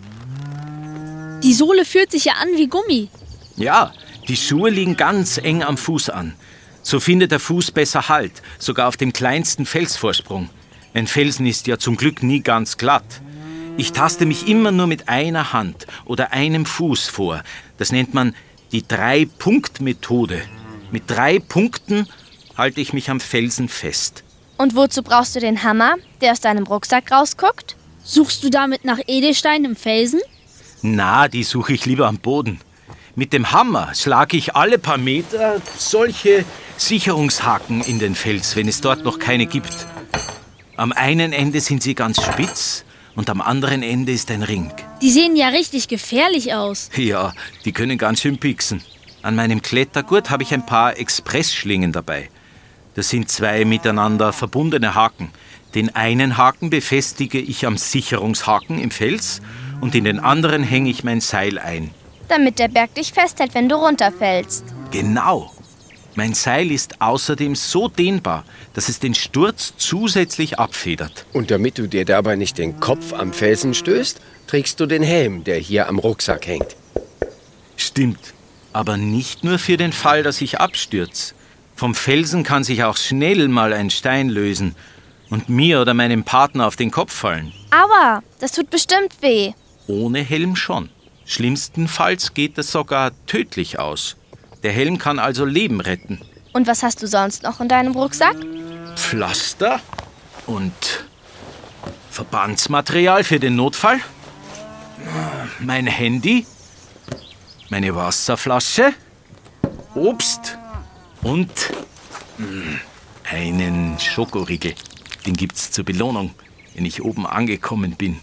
Die Sohle fühlt sich ja an wie Gummi. Ja, die Schuhe liegen ganz eng am Fuß an. So findet der Fuß besser Halt, sogar auf dem kleinsten Felsvorsprung. Ein Felsen ist ja zum Glück nie ganz glatt. Ich taste mich immer nur mit einer Hand oder einem Fuß vor. Das nennt man die Drei-Punkt-Methode. Mit drei Punkten halte ich mich am Felsen fest. Und wozu brauchst du den Hammer, der aus deinem Rucksack rausguckt? Suchst du damit nach Edelsteinen im Felsen? Na, die suche ich lieber am Boden. Mit dem Hammer schlage ich alle paar Meter solche Sicherungshaken in den Fels, wenn es dort noch keine gibt. Am einen Ende sind sie ganz spitz und am anderen Ende ist ein Ring. Die sehen ja richtig gefährlich aus. Ja, die können ganz schön pieksen. An meinem Klettergurt habe ich ein paar Expressschlingen dabei. Das sind zwei miteinander verbundene Haken. Den einen Haken befestige ich am Sicherungshaken im Fels und in den anderen hänge ich mein Seil ein. Damit der Berg dich festhält, wenn du runterfällst. Genau. Mein Seil ist außerdem so dehnbar, dass es den Sturz zusätzlich abfedert. Und damit du dir dabei nicht den Kopf am Felsen stößt, trägst du den Helm, der hier am Rucksack hängt. Stimmt. Aber nicht nur für den Fall, dass ich abstürze. Vom Felsen kann sich auch schnell mal ein Stein lösen und mir oder meinem Partner auf den Kopf fallen. Aua, das tut bestimmt weh. Ohne Helm schon. Schlimmstenfalls geht es sogar tödlich aus. Der Helm kann also Leben retten. Und was hast du sonst noch in deinem Rucksack? Pflaster und Verbandsmaterial für den Notfall. Mein Handy, meine Wasserflasche, Obst und mh, einen Schokoriegel. Den gibt's zur Belohnung, wenn ich oben angekommen bin.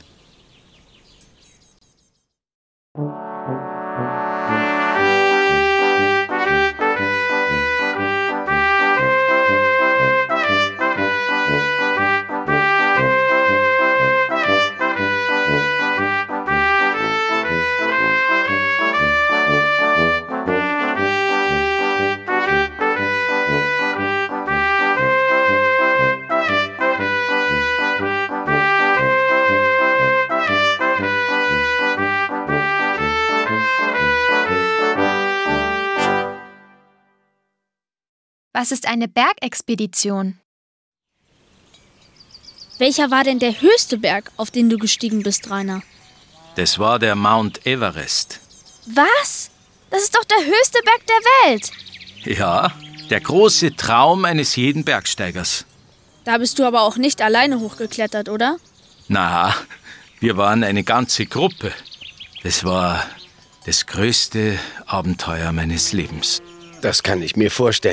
Was ist eine Bergexpedition? Welcher war denn der höchste Berg, auf den du gestiegen bist, Rainer? Das war der Mount Everest. Was? Das ist doch der höchste Berg der Welt. Ja, der große Traum eines jeden Bergsteigers. Da bist du aber auch nicht alleine hochgeklettert, oder? Na, wir waren eine ganze Gruppe. Das war das größte Abenteuer meines Lebens. Das kann ich mir vorstellen.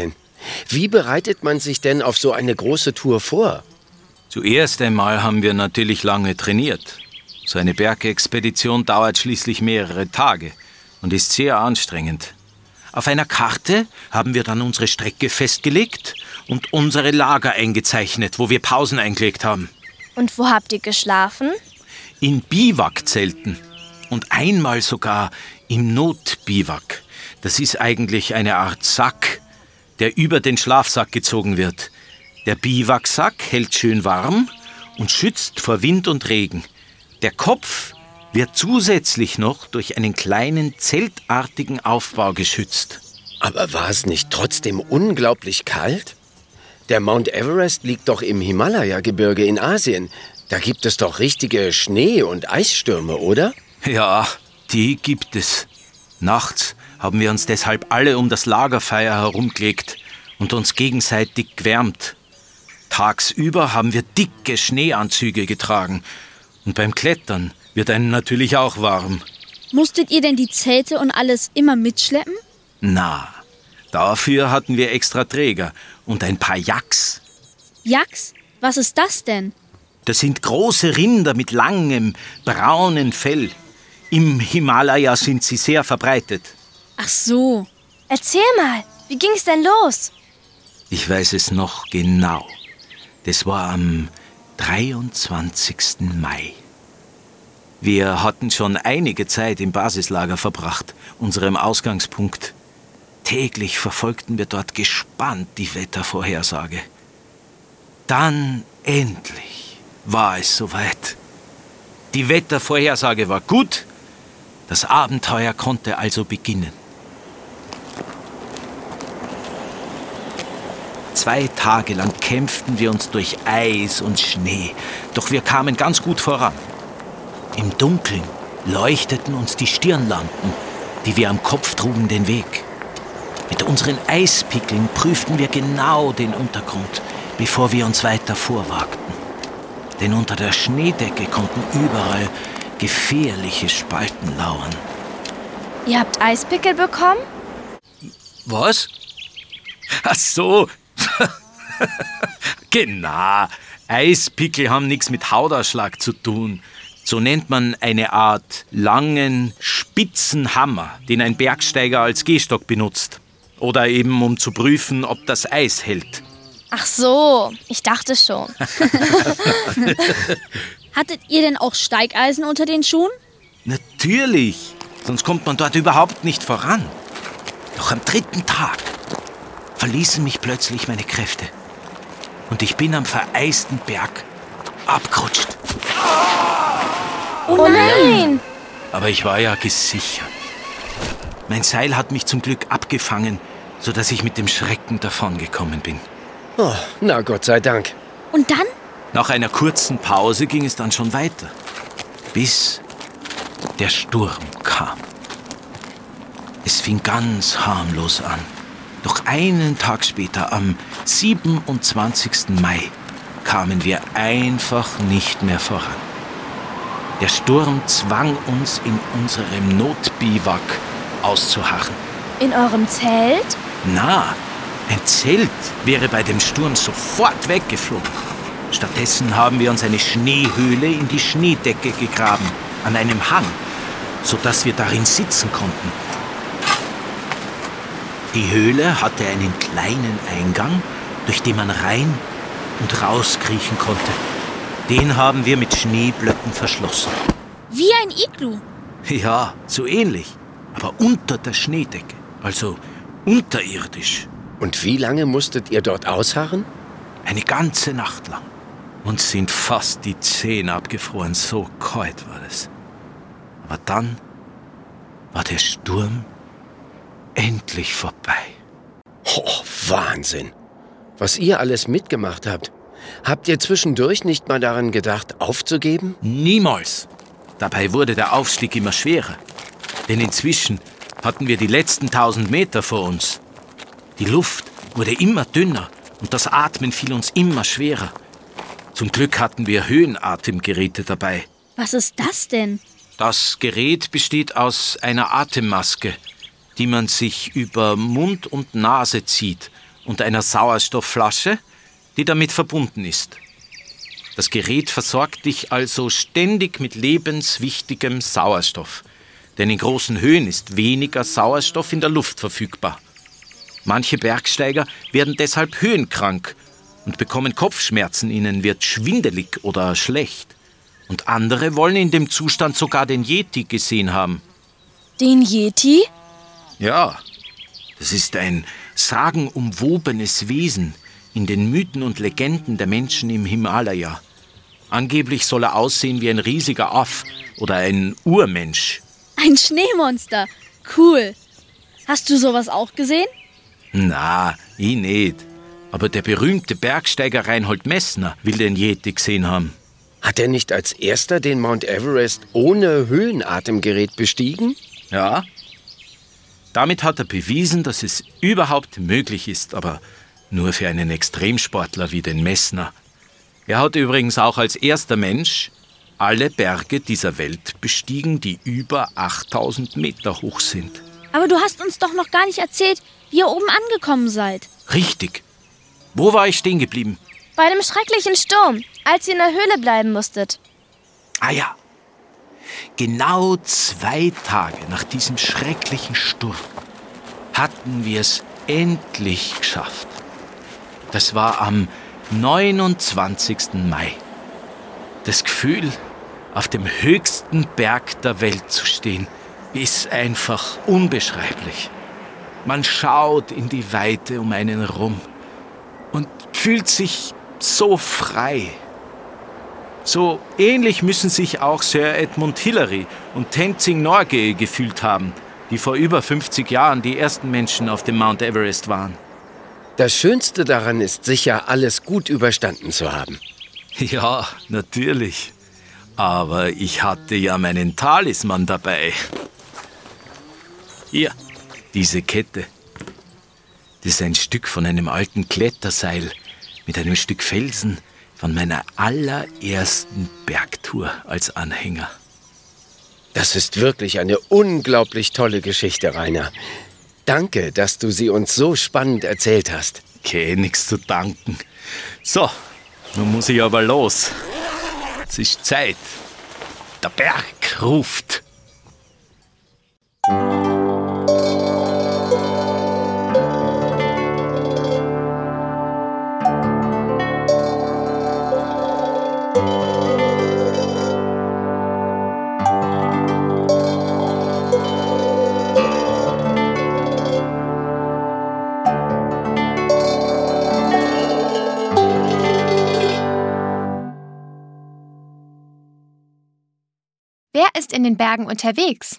Wie bereitet man sich denn auf so eine große Tour vor? Zuerst einmal haben wir natürlich lange trainiert. So eine Bergexpedition dauert schließlich mehrere Tage und ist sehr anstrengend. Auf einer Karte haben wir dann unsere Strecke festgelegt und unsere Lager eingezeichnet, wo wir Pausen eingelegt haben. Und wo habt ihr geschlafen? In Biwakzelten und einmal sogar im Notbiwak. Das ist eigentlich eine Art Sack, der über den Schlafsack gezogen wird. Der Biwaksack hält schön warm und schützt vor Wind und Regen. Der Kopf wird zusätzlich noch durch einen kleinen zeltartigen Aufbau geschützt. Aber war es nicht trotzdem unglaublich kalt? Der Mount Everest liegt doch im Himalaya-Gebirge in Asien. Da gibt es doch richtige Schnee- und Eisstürme, oder? Ja, die gibt es. Nachts haben wir uns deshalb alle um das Lagerfeuer herumgelegt und uns gegenseitig gewärmt. Tagsüber haben wir dicke Schneeanzüge getragen. Und beim Klettern wird einem natürlich auch warm. Musstet ihr denn die Zelte und alles immer mitschleppen? Na, dafür hatten wir extra Träger und ein paar Yaks. Yaks? Was ist das denn? Das sind große Rinder mit langem, braunen Fell. Im Himalaya sind sie sehr verbreitet. Ach so. Erzähl mal, wie ging's denn los? Ich weiß es noch genau. Das war am dreiundzwanzigsten Mai. Wir hatten schon einige Zeit im Basislager verbracht, unserem Ausgangspunkt. Täglich verfolgten wir dort gespannt die Wettervorhersage. Dann endlich war es soweit. Die Wettervorhersage war gut, das Abenteuer konnte also beginnen. Zwei Tage lang kämpften wir uns durch Eis und Schnee, doch wir kamen ganz gut voran. Im Dunkeln leuchteten uns die Stirnlampen, die wir am Kopf trugen, den Weg. Mit unseren Eispickeln prüften wir genau den Untergrund, bevor wir uns weiter vorwagten. Denn unter der Schneedecke konnten überall gefährliche Spalten lauern. Ihr habt Eispickel bekommen? Was? Ach so. Genau. Eispickel haben nichts mit Hautausschlag zu tun. So nennt man eine Art langen, spitzen Hammer, den ein Bergsteiger als Gehstock benutzt. Oder eben, um zu prüfen, ob das Eis hält. Ach so, ich dachte schon. Hattet ihr denn auch Steigeisen unter den Schuhen? Natürlich, sonst kommt man dort überhaupt nicht voran. Doch am dritten Tag verließen mich plötzlich meine Kräfte. Und ich bin am vereisten Berg abgerutscht. Oh nein! Aber ich war ja gesichert. Mein Seil hat mich zum Glück abgefangen, sodass ich mit dem Schrecken davongekommen bin. Oh, na Gott sei Dank. Und dann? Nach einer kurzen Pause ging es dann schon weiter, bis der Sturm kam. Es fing ganz harmlos an. Doch einen Tag später, am siebenundzwanzigsten Mai, kamen wir einfach nicht mehr voran. Der Sturm zwang uns in unserem Notbiwak auszuharren. In eurem Zelt? Na, ein Zelt wäre bei dem Sturm sofort weggeflogen. Stattdessen haben wir uns eine Schneehöhle in die Schneedecke gegraben, an einem Hang, sodass wir darin sitzen konnten. Die Höhle hatte einen kleinen Eingang, durch den man rein und rauskriechen konnte. Den haben wir mit Schneeblöcken verschlossen. Wie ein Iglu? Ja, so ähnlich, aber unter der Schneedecke, also unterirdisch. Und wie lange musstet ihr dort ausharren? Eine ganze Nacht lang. Uns sind fast die Zähne abgefroren, so kalt war es. Aber dann war der Sturm endlich vorbei. Oh, Wahnsinn. Was ihr alles mitgemacht habt. Habt ihr zwischendurch nicht mal daran gedacht, aufzugeben? Niemals. Dabei wurde der Aufstieg immer schwerer. Denn inzwischen hatten wir die letzten tausend Meter vor uns. Die Luft wurde immer dünner und das Atmen fiel uns immer schwerer. Zum Glück hatten wir Höhenatemgeräte dabei. Was ist das denn? Das Gerät besteht aus einer Atemmaske, die man sich über Mund und Nase zieht und einer Sauerstoffflasche, die damit verbunden ist. Das Gerät versorgt dich also ständig mit lebenswichtigem Sauerstoff, denn in großen Höhen ist weniger Sauerstoff in der Luft verfügbar. Manche Bergsteiger werden deshalb höhenkrank und bekommen Kopfschmerzen, ihnen wird schwindelig oder schlecht. Und andere wollen in dem Zustand sogar den Yeti gesehen haben. Den Yeti? Ja, das ist ein sagenumwobenes Wesen in den Mythen und Legenden der Menschen im Himalaya. Angeblich soll er aussehen wie ein riesiger Aff oder ein Urmensch. Ein Schneemonster. Cool. Hast du sowas auch gesehen? Na, ich nicht. Aber der berühmte Bergsteiger Reinhold Messner will den Yeti gesehen haben. Hat er nicht als erster den Mount Everest ohne Höhenatemgerät bestiegen? Ja. Damit hat er bewiesen, dass es überhaupt möglich ist, aber nur für einen Extremsportler wie den Messner. Er hat übrigens auch als erster Mensch alle Berge dieser Welt bestiegen, die über achttausend Meter hoch sind. Aber du hast uns doch noch gar nicht erzählt, wie ihr oben angekommen seid. Richtig. Wo war ich stehen geblieben? Bei dem schrecklichen Sturm, als ihr in der Höhle bleiben musstet. Ah ja. Genau zwei Tage nach diesem schrecklichen Sturm hatten wir es endlich geschafft. Das war am neunundzwanzigsten Mai. Das Gefühl, auf dem höchsten Berg der Welt zu stehen, ist einfach unbeschreiblich. Man schaut in die Weite um einen rum und fühlt sich so frei. So ähnlich müssen sich auch Sir Edmund Hillary und Tenzing Norgay gefühlt haben, die vor über fünfzig Jahren die ersten Menschen auf dem Mount Everest waren. Das Schönste daran ist sicher, alles gut überstanden zu haben. Ja, natürlich. Aber ich hatte ja meinen Talisman dabei. Hier, diese Kette. Das ist ein Stück von einem alten Kletterseil mit einem Stück Felsen von meiner allerersten Bergtour als Anhänger. Das ist wirklich eine unglaublich tolle Geschichte, Rainer. Danke, dass du sie uns so spannend erzählt hast. Okay, nichts zu danken. So, nun muss ich aber los. Es ist Zeit. Der Berg ruft. Wer ist in den Bergen unterwegs?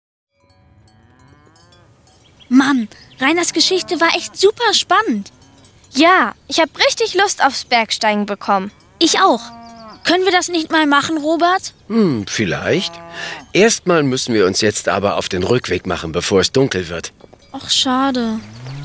Mann, Rainers Geschichte war echt super spannend. Ja, ich habe richtig Lust aufs Bergsteigen bekommen. Ich auch. Können wir das nicht mal machen, Robert? Hm, vielleicht. Erstmal müssen wir uns jetzt aber auf den Rückweg machen, bevor es dunkel wird. Ach, schade.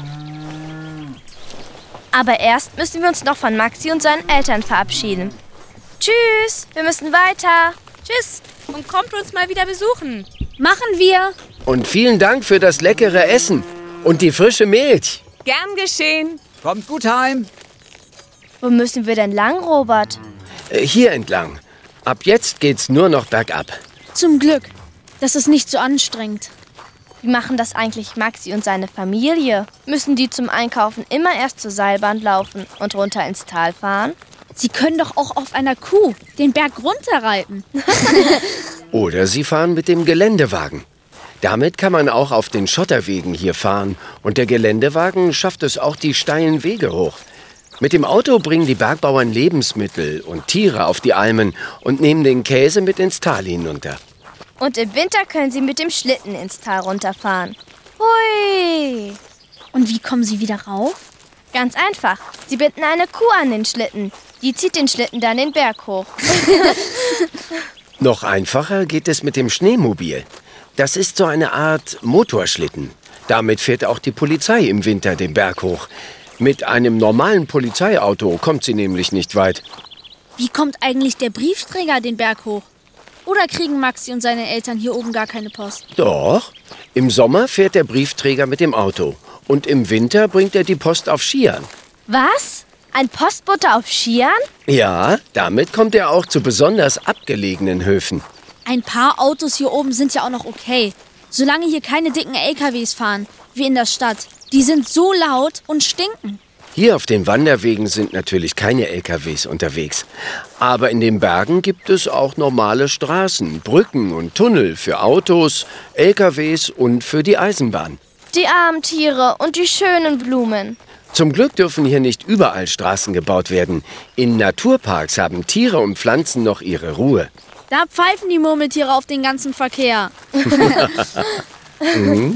Aber erst müssen wir uns noch von Maxi und seinen Eltern verabschieden. Tschüss, wir müssen weiter. Tschüss und kommt uns mal wieder besuchen. Machen wir. Und vielen Dank für das leckere Essen und die frische Milch. Gern geschehen. Kommt gut heim. Wo müssen wir denn lang, Robert? Äh, hier entlang. Ab jetzt geht's nur noch bergab. Zum Glück. Das ist nicht so anstrengend. Wie machen das eigentlich Maxi und seine Familie? Müssen die zum Einkaufen immer erst zur Seilbahn laufen und runter ins Tal fahren? Sie können doch auch auf einer Kuh den Berg runterreiten. Oder sie fahren mit dem Geländewagen. Damit kann man auch auf den Schotterwegen hier fahren. Und der Geländewagen schafft es auch die steilen Wege hoch. Mit dem Auto bringen die Bergbauern Lebensmittel und Tiere auf die Almen und nehmen den Käse mit ins Tal hinunter. Und im Winter können sie mit dem Schlitten ins Tal runterfahren. Hui! Und wie kommen sie wieder rauf? Ganz einfach. Sie binden eine Kuh an den Schlitten. Die zieht den Schlitten dann den Berg hoch. Noch einfacher geht es mit dem Schneemobil. Das ist so eine Art Motorschlitten. Damit fährt auch die Polizei im Winter den Berg hoch. Mit einem normalen Polizeiauto kommt sie nämlich nicht weit. Wie kommt eigentlich der Briefträger den Berg hoch? Oder kriegen Maxi und seine Eltern hier oben gar keine Post? Doch. Im Sommer fährt der Briefträger mit dem Auto. Und im Winter bringt er die Post auf Skiern. Was? Ein Postbote auf Skiern? Ja, damit kommt er auch zu besonders abgelegenen Höfen. Ein paar Autos hier oben sind ja auch noch okay. Solange hier keine dicken L K Ws fahren, wie in der Stadt. Die sind so laut und stinken. Hier auf den Wanderwegen sind natürlich keine L K Ws unterwegs. Aber in den Bergen gibt es auch normale Straßen, Brücken und Tunnel für Autos, L K Ws und für die Eisenbahn. Die armen Tiere und die schönen Blumen. Zum Glück dürfen hier nicht überall Straßen gebaut werden. In Naturparks haben Tiere und Pflanzen noch ihre Ruhe. Da pfeifen die Murmeltiere auf den ganzen Verkehr. mhm.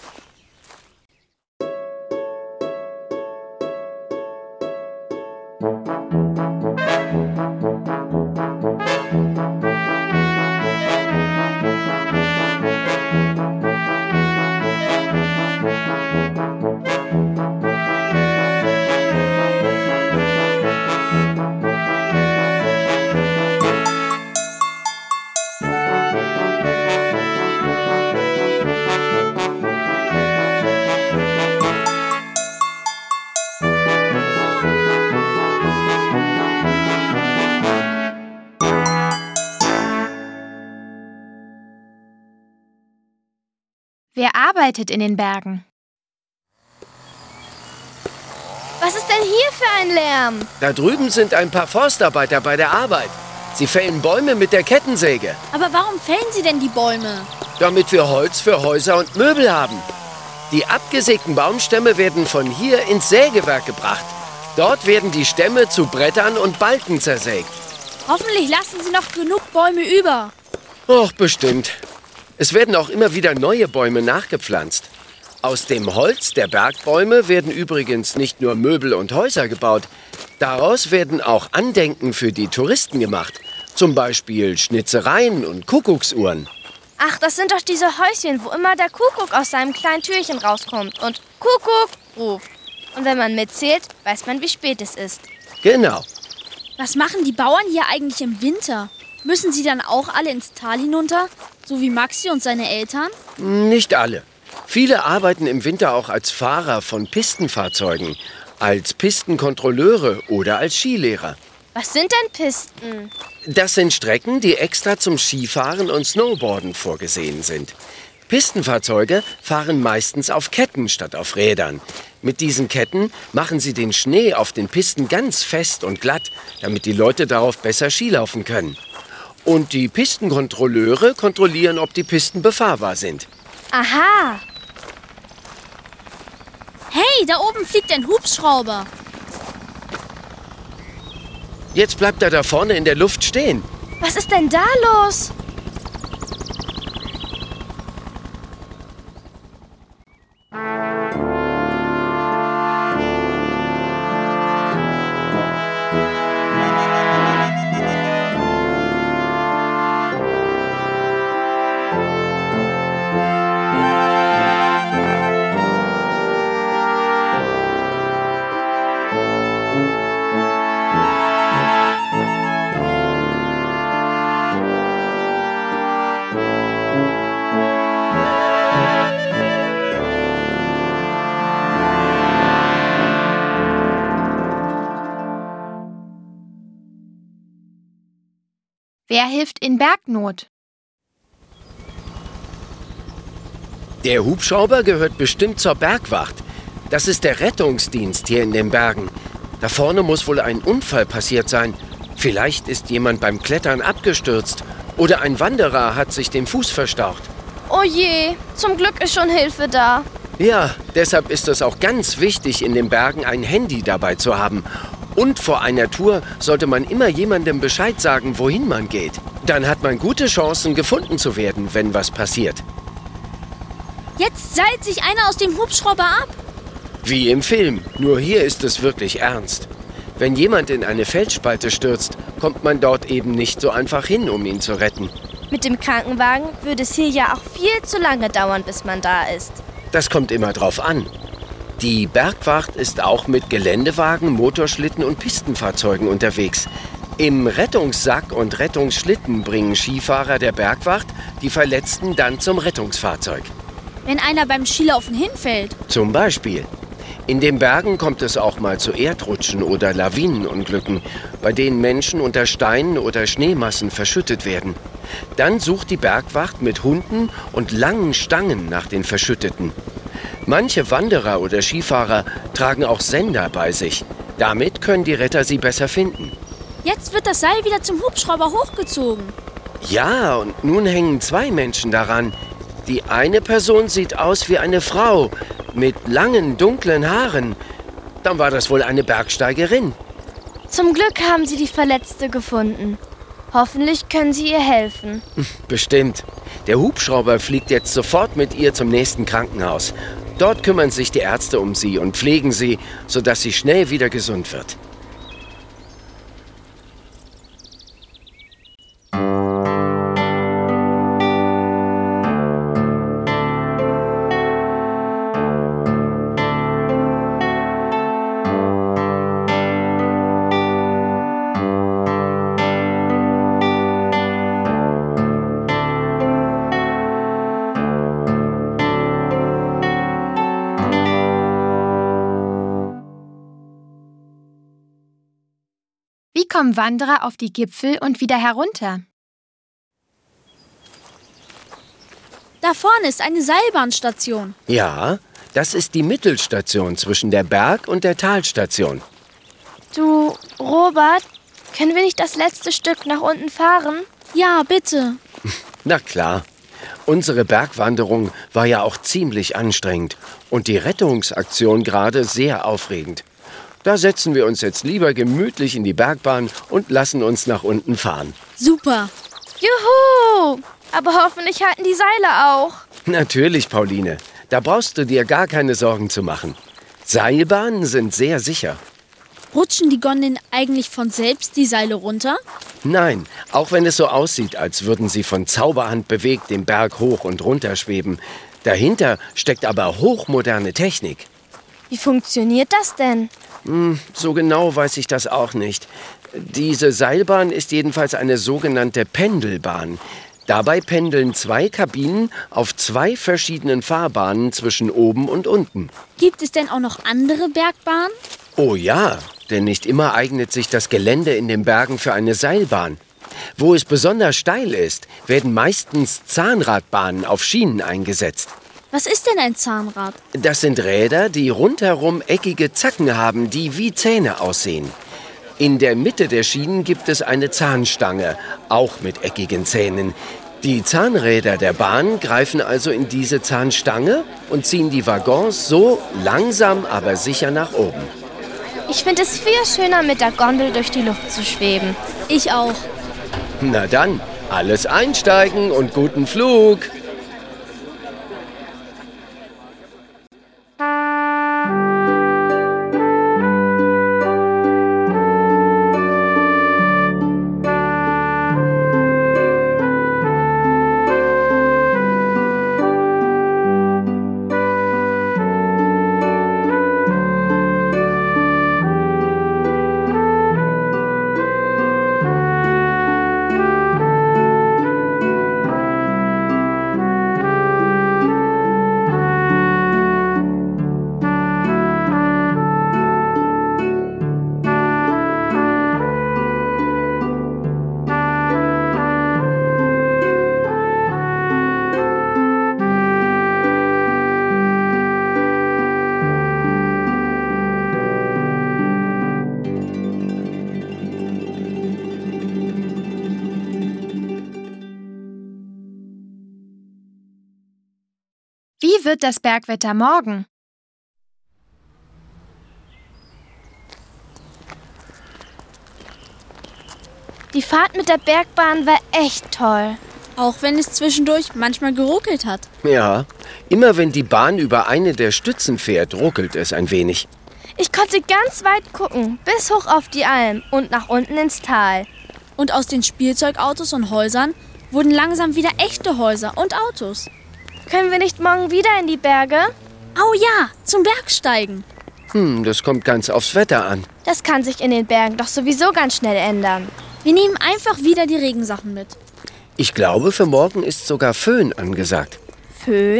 Wer arbeitet in den Bergen? Was ist denn hier für ein Lärm? Da drüben sind ein paar Forstarbeiter bei der Arbeit. Sie fällen Bäume mit der Kettensäge. Aber warum fällen sie denn die Bäume? Damit wir Holz für Häuser und Möbel haben. Die abgesägten Baumstämme werden von hier ins Sägewerk gebracht. Dort werden die Stämme zu Brettern und Balken zersägt. Hoffentlich lassen sie noch genug Bäume über. Och, bestimmt. Es werden auch immer wieder neue Bäume nachgepflanzt. Aus dem Holz der Bergbäume werden übrigens nicht nur Möbel und Häuser gebaut. Daraus werden auch Andenken für die Touristen gemacht. Zum Beispiel Schnitzereien und Kuckucksuhren. Ach, das sind doch diese Häuschen, wo immer der Kuckuck aus seinem kleinen Türchen rauskommt und Kuckuck ruft. Und wenn man mitzählt, weiß man, wie spät es ist. Genau. Was machen die Bauern hier eigentlich im Winter? Müssen sie dann auch alle ins Tal hinunter? So wie Maxi und seine Eltern? Nicht alle. Viele arbeiten im Winter auch als Fahrer von Pistenfahrzeugen, als Pistenkontrolleure oder als Skilehrer. Was sind denn Pisten? Das sind Strecken, die extra zum Skifahren und Snowboarden vorgesehen sind. Pistenfahrzeuge fahren meistens auf Ketten statt auf Rädern. Mit diesen Ketten machen sie den Schnee auf den Pisten ganz fest und glatt, damit die Leute darauf besser Skilaufen können. Und die Pistenkontrolleure kontrollieren, ob die Pisten befahrbar sind. Aha! Hey, da oben fliegt ein Hubschrauber. Jetzt bleibt er da vorne in der Luft stehen. Was ist denn da los? Wer hilft in Bergnot? Der Hubschrauber gehört bestimmt zur Bergwacht. Das ist der Rettungsdienst hier in den Bergen. Da vorne muss wohl ein Unfall passiert sein. Vielleicht ist jemand beim Klettern abgestürzt oder ein Wanderer hat sich den Fuß verstaucht. Oh je, zum Glück ist schon Hilfe da. Ja, deshalb ist es auch ganz wichtig, in den Bergen ein Handy dabei zu haben. Und vor einer Tour sollte man immer jemandem Bescheid sagen, wohin man geht. Dann hat man gute Chancen, gefunden zu werden, wenn was passiert. Jetzt seilt sich einer aus dem Hubschrauber ab. Wie im Film, nur hier ist es wirklich ernst. Wenn jemand in eine Felsspalte stürzt, kommt man dort eben nicht so einfach hin, um ihn zu retten. Mit dem Krankenwagen würde es hier ja auch viel zu lange dauern, bis man da ist. Das kommt immer drauf an. Die Bergwacht ist auch mit Geländewagen, Motorschlitten und Pistenfahrzeugen unterwegs. Im Rettungssack und Rettungsschlitten bringen Skifahrer der Bergwacht die Verletzten dann zum Rettungsfahrzeug. Wenn einer beim Skilaufen hinfällt. Zum Beispiel. In den Bergen kommt es auch mal zu Erdrutschen oder Lawinenunglücken, bei denen Menschen unter Steinen oder Schneemassen verschüttet werden. Dann sucht die Bergwacht mit Hunden und langen Stangen nach den Verschütteten. Manche Wanderer oder Skifahrer tragen auch Sender bei sich. Damit können die Retter sie besser finden. Jetzt wird das Seil wieder zum Hubschrauber hochgezogen. Ja, und nun hängen zwei Menschen daran. Die eine Person sieht aus wie eine Frau mit langen, dunklen Haaren. Dann war das wohl eine Bergsteigerin. Zum Glück haben Sie die Verletzte gefunden. Hoffentlich können Sie ihr helfen. Bestimmt. Der Hubschrauber fliegt jetzt sofort mit ihr zum nächsten Krankenhaus. Dort kümmern sich die Ärzte um sie und pflegen sie, sodass sie schnell wieder gesund wird. Wie kommen Wanderer auf die Gipfel und wieder herunter? Da vorne ist eine Seilbahnstation. Ja, das ist die Mittelstation zwischen der Berg- und der Talstation. Du, Robert, können wir nicht das letzte Stück nach unten fahren? Ja, bitte. Na klar. Unsere Bergwanderung war ja auch ziemlich anstrengend und die Rettungsaktion gerade sehr aufregend. Da setzen wir uns jetzt lieber gemütlich in die Bergbahn und lassen uns nach unten fahren. Super. Juhu! Aber hoffentlich halten die Seile auch. Natürlich, Pauline. Da brauchst du dir gar keine Sorgen zu machen. Seilbahnen sind sehr sicher. Rutschen die Gondeln eigentlich von selbst die Seile runter? Nein, auch wenn es so aussieht, als würden sie von Zauberhand bewegt den Berg hoch und runter schweben. Dahinter steckt aber hochmoderne Technik. Wie funktioniert das denn? Hm, so genau weiß ich das auch nicht. Diese Seilbahn ist jedenfalls eine sogenannte Pendelbahn. Dabei pendeln zwei Kabinen auf zwei verschiedenen Fahrbahnen zwischen oben und unten. Gibt es denn auch noch andere Bergbahnen? Oh ja, denn nicht immer eignet sich das Gelände in den Bergen für eine Seilbahn. Wo es besonders steil ist, werden meistens Zahnradbahnen auf Schienen eingesetzt. Was ist denn ein Zahnrad? Das sind Räder, die rundherum eckige Zacken haben, die wie Zähne aussehen. In der Mitte der Schienen gibt es eine Zahnstange, auch mit eckigen Zähnen. Die Zahnräder der Bahn greifen also in diese Zahnstange und ziehen die Waggons so langsam, aber sicher nach oben. Ich finde es viel schöner, mit der Gondel durch die Luft zu schweben. Ich auch. Na dann, alles einsteigen und guten Flug! Wie wird das Bergwetter morgen? Die Fahrt mit der Bergbahn war echt toll. Auch wenn es zwischendurch manchmal geruckelt hat. Ja, immer wenn die Bahn über eine der Stützen fährt, ruckelt es ein wenig. Ich konnte ganz weit gucken, bis hoch auf die Alm und nach unten ins Tal. Und aus den Spielzeugautos und Häusern wurden langsam wieder echte Häuser und Autos. Können wir nicht morgen wieder in die Berge? Oh ja, zum Bergsteigen. Hm, das kommt ganz aufs Wetter an. Das kann sich in den Bergen doch sowieso ganz schnell ändern. Wir nehmen einfach wieder die Regensachen mit. Ich glaube, für morgen ist sogar Föhn angesagt. Föhn?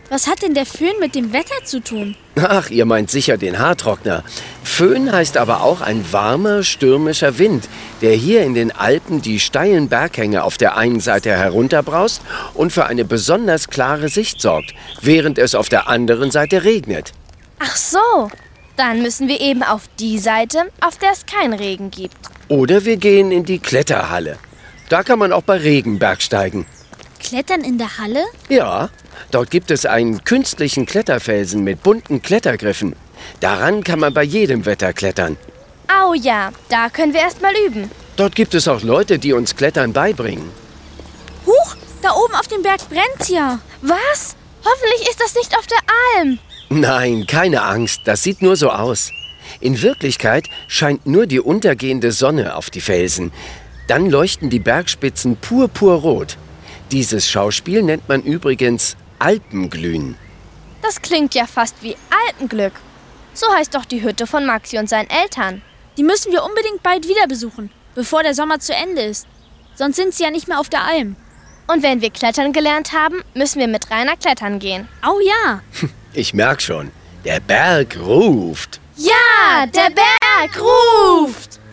Was hat denn der Föhn mit dem Wetter zu tun? Ach, ihr meint sicher den Haartrockner. Föhn heißt aber auch ein warmer, stürmischer Wind, der hier in den Alpen die steilen Berghänge auf der einen Seite herunterbraust und für eine besonders klare Sicht sorgt, während es auf der anderen Seite regnet. Ach so, dann müssen wir eben auf die Seite, auf der es keinen Regen gibt. Oder wir gehen in die Kletterhalle. Da kann man auch bei Regen bergsteigen. Klettern in der Halle? Ja, dort gibt es einen künstlichen Kletterfelsen mit bunten Klettergriffen. Daran kann man bei jedem Wetter klettern. Au ja, da können wir erst mal üben. Dort gibt es auch Leute, die uns Klettern beibringen. Huch, da oben auf dem Berg brennt's ja. Was? Hoffentlich ist das nicht auf der Alm. Nein, keine Angst, das sieht nur so aus. In Wirklichkeit scheint nur die untergehende Sonne auf die Felsen. Dann leuchten die Bergspitzen purpurrot. Dieses Schauspiel nennt man übrigens Alpenglühen. Das klingt ja fast wie Alpenglück. So heißt doch die Hütte von Maxi und seinen Eltern. Die müssen wir unbedingt bald wieder besuchen, bevor der Sommer zu Ende ist. Sonst sind sie ja nicht mehr auf der Alm. Und wenn wir klettern gelernt haben, müssen wir mit Rainer klettern gehen. Au ja. Ich merk schon, der Berg ruft. Ja, der Berg ruft.